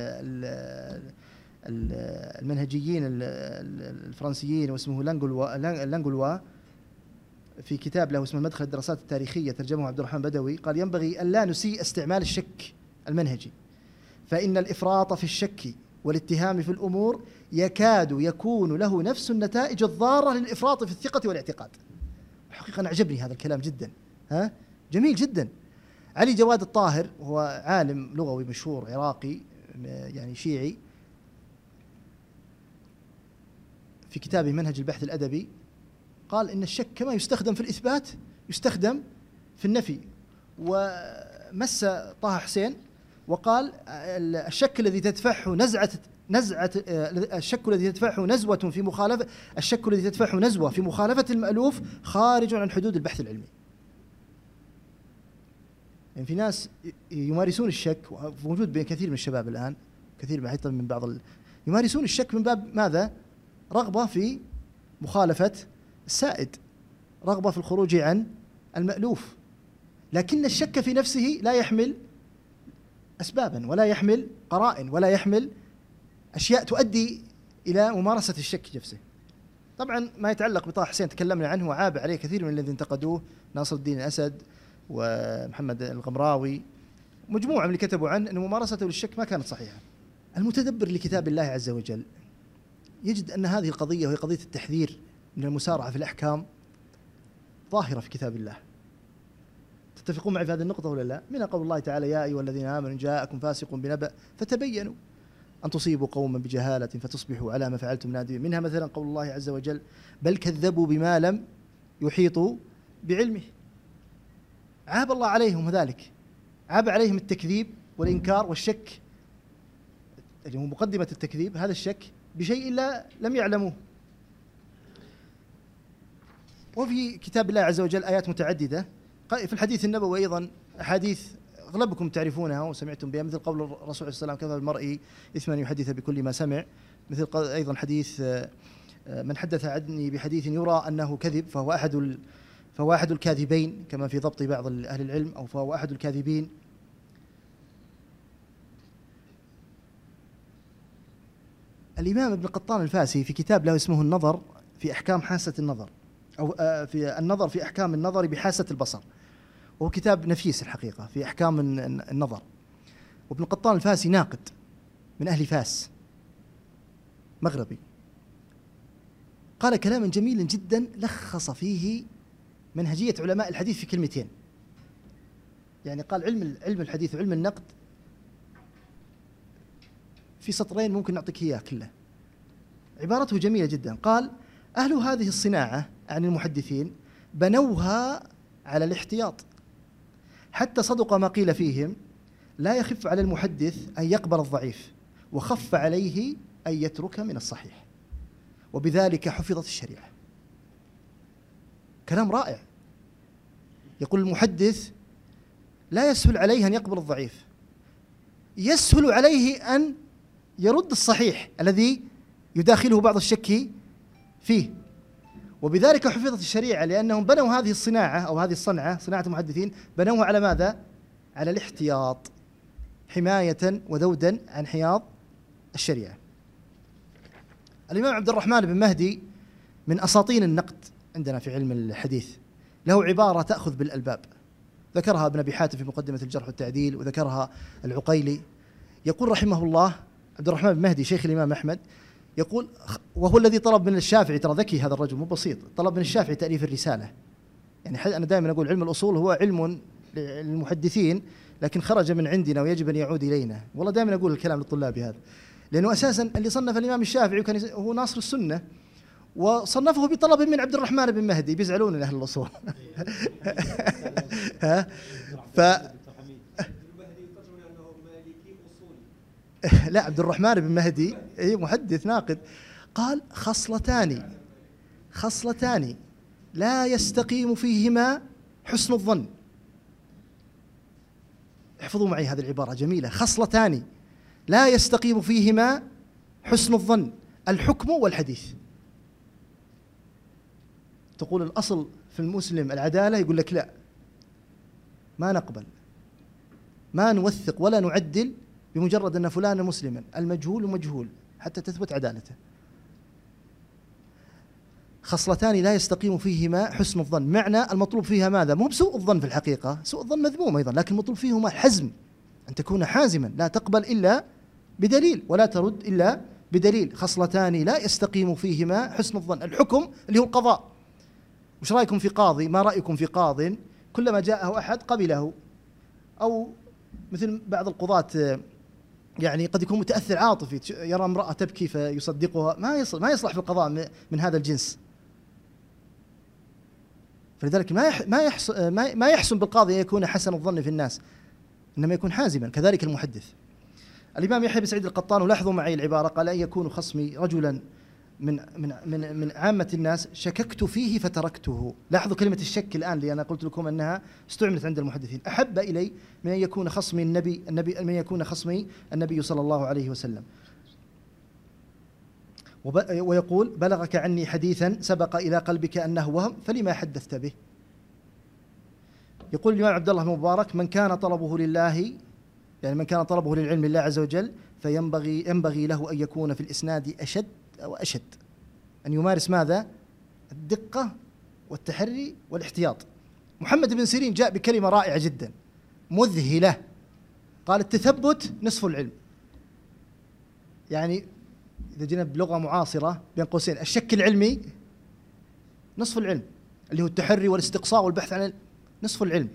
[SPEAKER 2] المنهجيين الفرنسيين واسمه لانغولوا في كتاب له اسمه مدخل الدراسات التاريخية ترجمه عبد الرحمن بدوي، قال ينبغي أن لا نسيء استعمال الشك المنهجي، فإن الإفراط في الشك والاتهام في الأمور يكاد يكون له نفس النتائج الضارة للإفراط في الثقة والاعتقاد. حقيقة أنا عجبني هذا الكلام جدا، ها جميل جدا. علي جواد الطاهر وهو عالم لغوي مشهور عراقي يعني شيعي، في كتابه منهج البحث الأدبي قال إن الشك كما يستخدم في الإثبات يستخدم في النفي. ومس طه حسين وقال الشك الذي تدفعه نزعة نزعة الشك الذي تدفعه نزوة في مخالفة الشك الذي تدفعه نزوة في مخالفة المألوف خارج عن حدود البحث العلمي. يعني في ناس يمارسون الشك، وموجود بين كثير من الشباب الآن، كثير من حتى من بعض ال... يمارسون الشك من باب ماذا؟ رغبة في مخالفة السائد، رغبة في الخروج عن المألوف، لكن الشك في نفسه لا يحمل أسبابا ولا يحمل قرائن ولا يحمل أشياء تؤدي إلى ممارسة الشك نفسه. طبعا ما يتعلق بطه حسين تكلمنا عنه وعاب عليه كثير من الذين انتقدوه، ناصر الدين الأسد ومحمد الغمراوي، مجموعة من اللي كتبوا عنه أن ممارسته للشك ما كانت صحيحة. المتدبر لكتاب الله عز وجل يجد أن هذه القضية وهي قضية التحذير من المسارعة في الأحكام ظاهرة في كتاب الله. تتفقون معي في هذه النقطة ولا لا؟ من قول الله تعالى يا أيها الذين آمنوا إن جاءكم فاسق بنبأ فتبينوا أن تصيبوا قوما بجهالة فتصبحوا على ما فعلتم نادمين. منها مثلا قول الله عز وجل بل كذبوا بما لم يحيطوا بعلمه. عاب الله عليهم ذلك، عاب عليهم التكذيب والإنكار والشك، اللي هو مقدمة التكذيب هذا الشك بشيء لا لم يعلموه. وفي كتاب الله عز وجل آيات متعددة. في الحديث النبوي أيضا أحاديث أغلبكم تعرفونها وسمعتم بها، مثل قول الرسول صلى الله عليه وسلم كفى بالمرء إثما يحدث بكل ما سمع، مثل أيضا حديث من حدث عني بحديث يرى أنه كذب فهو أحد فهو أحد الكاذبين، كما في ضبط بعض أهل العلم، أو فهو أحد الكاذبين. الإمام ابن قطان الفاسي في كتاب له اسمه النظر في أحكام حاسة النظر، أو في النظر في أحكام النظر بحاسة البصر، وهو كتاب نفيس الحقيقة في أحكام النظر. وابن قطان الفاسي ناقد من أهل فاس مغربي، قال كلاما جميلا جدا لخص فيه منهجية علماء الحديث في كلمتين. يعني قال علم علم الحديث وعلم النقد في سطرين ممكن نعطيك إياه كله. عبارته جميلة جدا، قال أهل هذه الصناعة عن المحدثين بنوها على الاحتياط، حتى صدق ما قيل فيهم لا يخف على المحدث أن يقبل الضعيف، وخف عليه أن يترك من الصحيح، وبذلك حفظت الشريعة. كلام رائع. يقول المحدث لا يسهل عليه أن يقبل الضعيف، يسهل عليه أن يرد الصحيح الذي يداخله بعض الشك فيه، وبذلك حفظت الشريعة، لأنهم بنوا هذه الصناعة أو هذه الصنعة صناعة المحدثين بنوها على ماذا؟ على الاحتياط، حماية وذودا عن حياض الشريعة. الإمام عبد الرحمن بن مهدي من أساطين النقد عندنا في علم الحديث، له عبارة تأخذ بالألباب، ذكرها ابن أبي حاتم في مقدمة الجرح والتعديل، وذكرها العقيلي. يقول رحمه الله عبد الرحمن بن مهدي شيخ الإمام أحمد، يقول وهو الذي طلب من الشافعي، ترى ذكي هذا الرجل مو بسيط، طلب من الشافعي تأليف الرسالة. يعني أنا دائما أقول علم الأصول هو علم للمحدثين لكن خرج من عندنا ويجب أن يعود إلينا. والله دائما أقول الكلام للطلاب هذا، لأنه أساسا اللي صنف الإمام الشافعي وكان هو ناصر السنة، وصنفه بطلب من عبد الرحمن بن مهدي، بيزعلون أهل الأصول ها ف لا، عبد الرحمن بن مهدي اي محدث ناقد قال خصلتان خصلتان لا يستقيم فيهما حسن الظن. احفظوا معي هذه العبارة جميلة، خصلتان لا يستقيم فيهما حسن الظن، الحكم والحديث. تقول الأصل في المسلم العدالة، يقول لك لا، ما نقبل، ما نوثق ولا نعدل بمجرد أن فلان مسلما، المجهول مجهول حتى تثبت عدالته. خصلتان لا يستقيم فيهما حسن الظن، معنى المطلوب فيها ماذا؟ مو بسوء الظن في الحقيقة، سوء الظن مذموم أيضا، لكن المطلوب فيهما الحزم، أن تكون حازما، لا تقبل إلا بدليل ولا ترد إلا بدليل. خصلتان لا يستقيم فيهما حسن الظن، الحكم اللي هو القضاء. وش رأيكم في قاضي؟ ما رأيكم في قاض كلما جاءه أحد قبله؟ أو مثل بعض القضاة يعني قد يكون متأثر عاطفي، يرى امرأة تبكي فيصدقها، ما يصلح ما يصلح في القضاء من هذا الجنس. فلذلك ما يح ما يحسن ما يحسن بالقاضي أن يكون حسن الظن في الناس، إنما يكون حازما. كذلك المحدث. الإمام يحيى بن سعيد القطان، ولاحظوا معي العبارة، قال أن يكون خصمي رجلا من من من من عامة الناس شككت فيه فتركته. لاحظوا كلمة الشك الآن، اللي أنا قلت لكم أنها استعملت عند المحدثين. أحب إلي من أن يكون خصمي النبي النبي من يكون خصمي النبي صلى الله عليه وسلم. ويقول بلغك عني حديثا سبق إلى قلبك أنه وهم فلما حدثت به. يقول الإمام عبد الله بن مبارك من كان طلبه لله، يعني من كان طلبه للعلم لله عز وجل، فينبغي ينبغي له أن يكون في الإسناد أشد وأشد، أن يمارس ماذا؟ الدقة والتحري والاحتياط. محمد بن سيرين جاء بكلمة رائعة جدا مذهلة، قال التثبت نصف العلم. يعني إذا جينا بلغة معاصرة بين قوسين، الشك العلمي نصف العلم، اللي هو التحري والاستقصاء والبحث عن نصف العلم.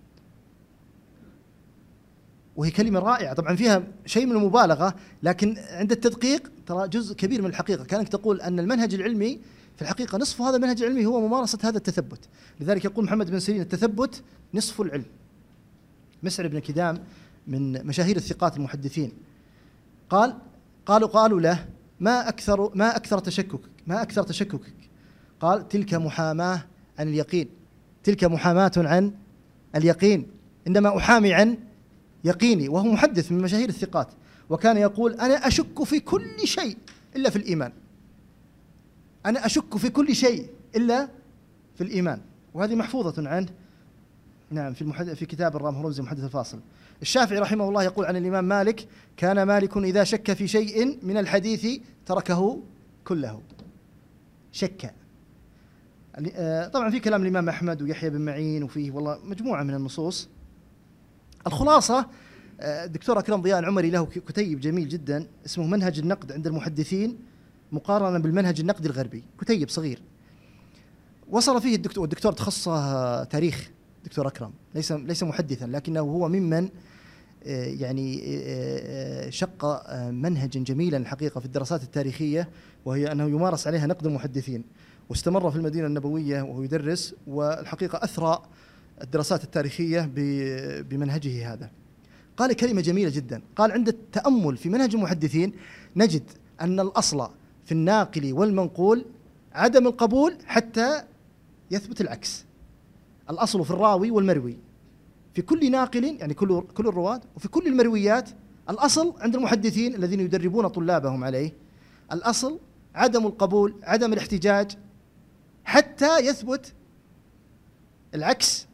[SPEAKER 2] وهي كلمة رائعة، طبعا فيها شيء من المبالغة، لكن عند التدقيق ترى جزء كبير من الحقيقة. كانك تقول أن المنهج العلمي في الحقيقة نصف هذا المنهج العلمي هو ممارسة هذا التثبت. لذلك يقول محمد بن سيرين التثبت نصف العلم. مسعر بن كدام من مشاهير الثقات المحدثين قال قالوا قالوا له ما أكثر ما أكثر تشككك ما أكثر تشككك قال تلك محاماة عن اليقين، تلك محاماة عن اليقين، إنما أحامي عن يقيني. وهو محدث من مشاهير الثقات، وكان يقول أنا أشك في كل شيء إلا في الإيمان، أنا أشك في كل شيء إلا في الإيمان. وهذه محفوظة عنه نعم في المحد... في كتاب الرام هرمزي محدث الفاصل. الشافعي رحمه الله يقول عن الإمام مالك كان مالك إذا شك في شيء من الحديث تركه كله. شك. طبعا في كلام الإمام أحمد ويحيى بن معين، وفيه والله مجموعة من النصوص. الخلاصة الدكتور أكرم ضياء العمري له كتيب جميل جدا اسمه منهج النقد عند المحدثين مقارنة بالمنهج النقدي الغربي، كتيب صغير وصل فيه الدكتور الدكتور تخصص تاريخ، دكتور أكرم ليس ليس محدثا، لكنه هو ممن يعني شق منهجا جميلا الحقيقة في الدراسات التاريخية، وهي أنه يمارس عليها نقد المحدثين، واستمر في المدينة النبوية وهو يدرس، والحقيقة أثرى الدراسات التاريخية بمنهجه هذا. قال كلمة جميلة جدا، قال عند التأمل في منهج المحدثين نجد أن الأصل في الناقل والمنقول عدم القبول حتى يثبت العكس. الأصل في الراوي والمروي في كل ناقل، يعني كل كل الرواة، وفي كل المرويات الأصل عند المحدثين الذين يدربون طلابهم عليه، الأصل عدم القبول، عدم الاحتجاج حتى يثبت العكس.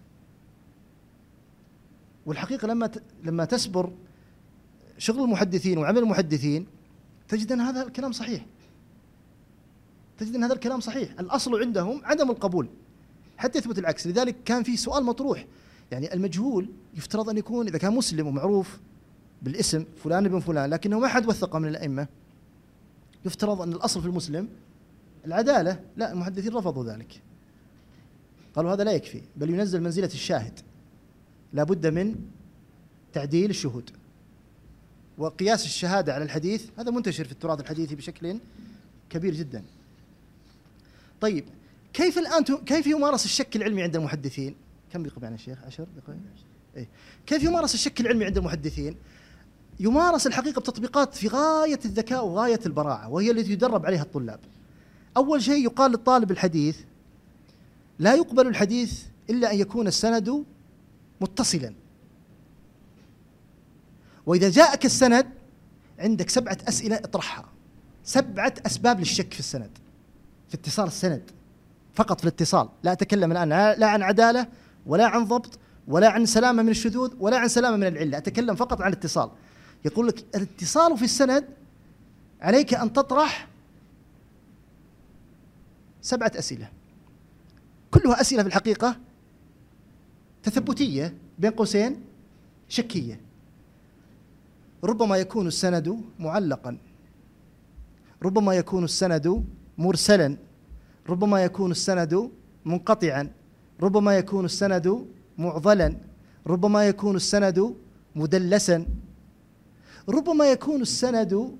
[SPEAKER 2] والحقيقة لما لما تسبر شغل المحدثين وعمل المحدثين تجد أن هذا الكلام صحيح، تجد أن هذا الكلام صحيح. الأصل عندهم عدم القبول حتى يثبت العكس. لذلك كان في سؤال مطروح، يعني المجهول يفترض أن يكون إذا كان مسلم ومعروف بالاسم فلان ابن فلان لكنه ما حد وثقه من الأئمة، يفترض أن الأصل في المسلم العدالة. لا، المحدثين رفضوا ذلك، قالوا هذا لا يكفي، بل ينزل منزلة الشاهد، لا بد من تعديل الشهود. وقياس الشهادة على الحديث هذا منتشر في التراث الحديثي بشكل كبير جدا. طيب، كيف الآن كيف يمارس الشك العلمي عند المحدثين؟ كم دقيقة معنا الشيخ؟ عشر دقائق. إيه؟ كيف يمارس الشك العلمي عند المحدثين؟ يمارس الحقيقة بتطبيقات في غاية الذكاء وغاية البراعة، وهي التي يدرب عليها الطلاب. أول شيء يقال للطالب الحديث: لا يقبل الحديث إلا أن يكون السند متصلا. وإذا جاءك السند عندك سبعة أسئلة اطرحها، سبعة أسباب للشك في السند، في اتصال السند فقط، في الاتصال. لا أتكلم الآن لا عن عدالة ولا عن ضبط ولا عن سلامة من الشذوذ ولا عن سلامة من العلة، أتكلم فقط عن الاتصال. يقول لك الاتصال في السند عليك أن تطرح سبعة أسئلة، كلها أسئلة في الحقيقة تثبتية بين قوسين شكية. ربما يكون السند معلقا، ربما يكون السند مرسلا، ربما يكون السند منقطعا، ربما يكون السند معضلا، ربما يكون السند مدلسا، ربما يكون السند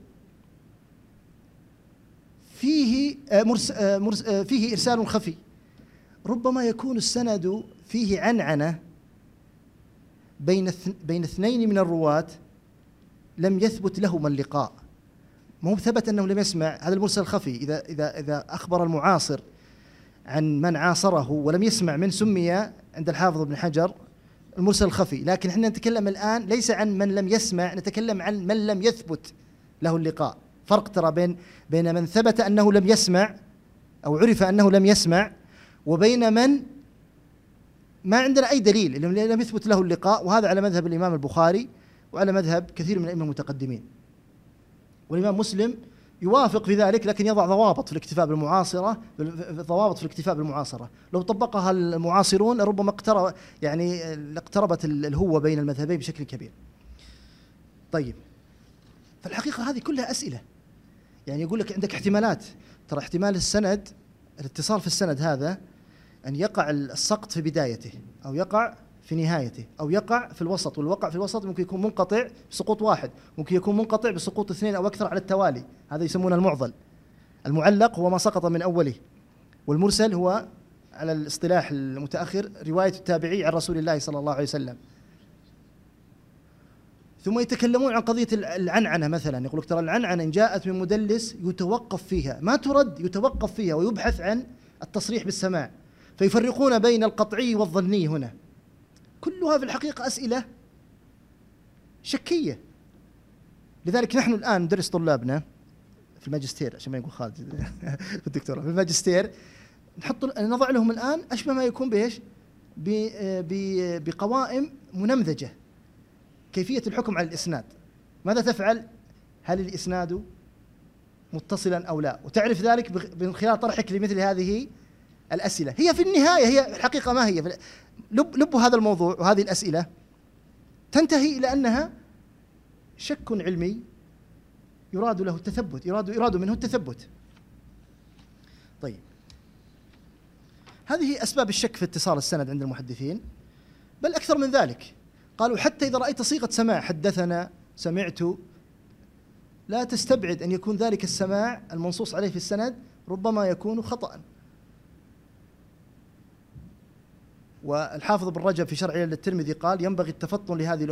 [SPEAKER 2] فيه مرس مرس فيه إرسال خفي، ربما يكون السند فيه عنعنة بين بين اثنين من الرواة لم يثبت لهما اللقاء، ما هو ثبت أنه لم يسمع. هذا المرسل الخفي، إذا إذا إذا أخبر المعاصر عن من عاصره ولم يسمع من، سمي عند الحافظ ابن حجر المرسل الخفي. لكن احنا نتكلم الآن ليس عن من لم يسمع، نتكلم عن من لم يثبت له اللقاء. فرق ترى بين بين من ثبت أنه لم يسمع أو عرف أنه لم يسمع، وبين من ما عندنا أي دليل لم يثبت له اللقاء. وهذا على مذهب الإمام البخاري وعلى مذهب كثير من الأئمة المتقدمين. والإمام مسلم يوافق في ذلك، لكن يضع ضوابط في الاكتفاء بالمعاصرة، ضوابط في الاكتفاء بالمعاصرة. لو طبقها المعاصرون ربما اقترب يعني اقتربت الهوة بين المذهبين بشكل كبير. طيب، فالحقيقة هذه كلها أسئلة. يعني يقول لك عندك احتمالات، ترى احتمال السند، الاتصال في السند هذا أن يقع السقط في بدايته، أو يقع في نهايته، أو يقع في الوسط. والوقع في الوسط ممكن يكون منقطع بسقوط واحد، ممكن يكون منقطع بسقوط اثنين أو أكثر على التوالي، هذا يسمونه المعضل. المعلق هو ما سقط من أوله، والمرسل هو على الاصطلاح المتأخر رواية التابعي عن رسول الله صلى الله عليه وسلم. ثم يتكلمون عن قضية العنعنة مثلا، يقول لك ترى العنعنة إن جاءت من مدلس يتوقف فيها، ما ترد، يتوقف فيها ويبحث عن التصريح بالسماع، فيفرقون بين القطعي والظني هنا. كلها في الحقيقة أسئلة شكية. لذلك نحن الآن ندرس طلابنا في الماجستير، عشان ما يقول خالد في الدكتوراه، في الماجستير نحط نضع لهم الآن أشبه ما يكون بإيش؟ بقوائم منمذجة، كيفية الحكم على الإسناد. ماذا تفعل؟ هل الإسناد متصلا أو لا؟ وتعرف ذلك من خلال طرحك لمثل هذه الأسئلة. هي في النهاية هي الحقيقة ما هي لب, لب هذا الموضوع وهذه الأسئلة تنتهي إلى أنها شك علمي يراد له التثبت، يراد يراد منه التثبت. طيب، هذه أسباب الشك في اتصال السند عند المحدثين، بل أكثر من ذلك. قالوا حتى إذا رأيت صيغة سماع، حدثنا، سمعت، لا تستبعد أن يكون ذلك السماع المنصوص عليه في السند ربما يكون خطأ. والحافظ ابن رجب في شرح علل الترمذي قال: ينبغي التفطن لهذه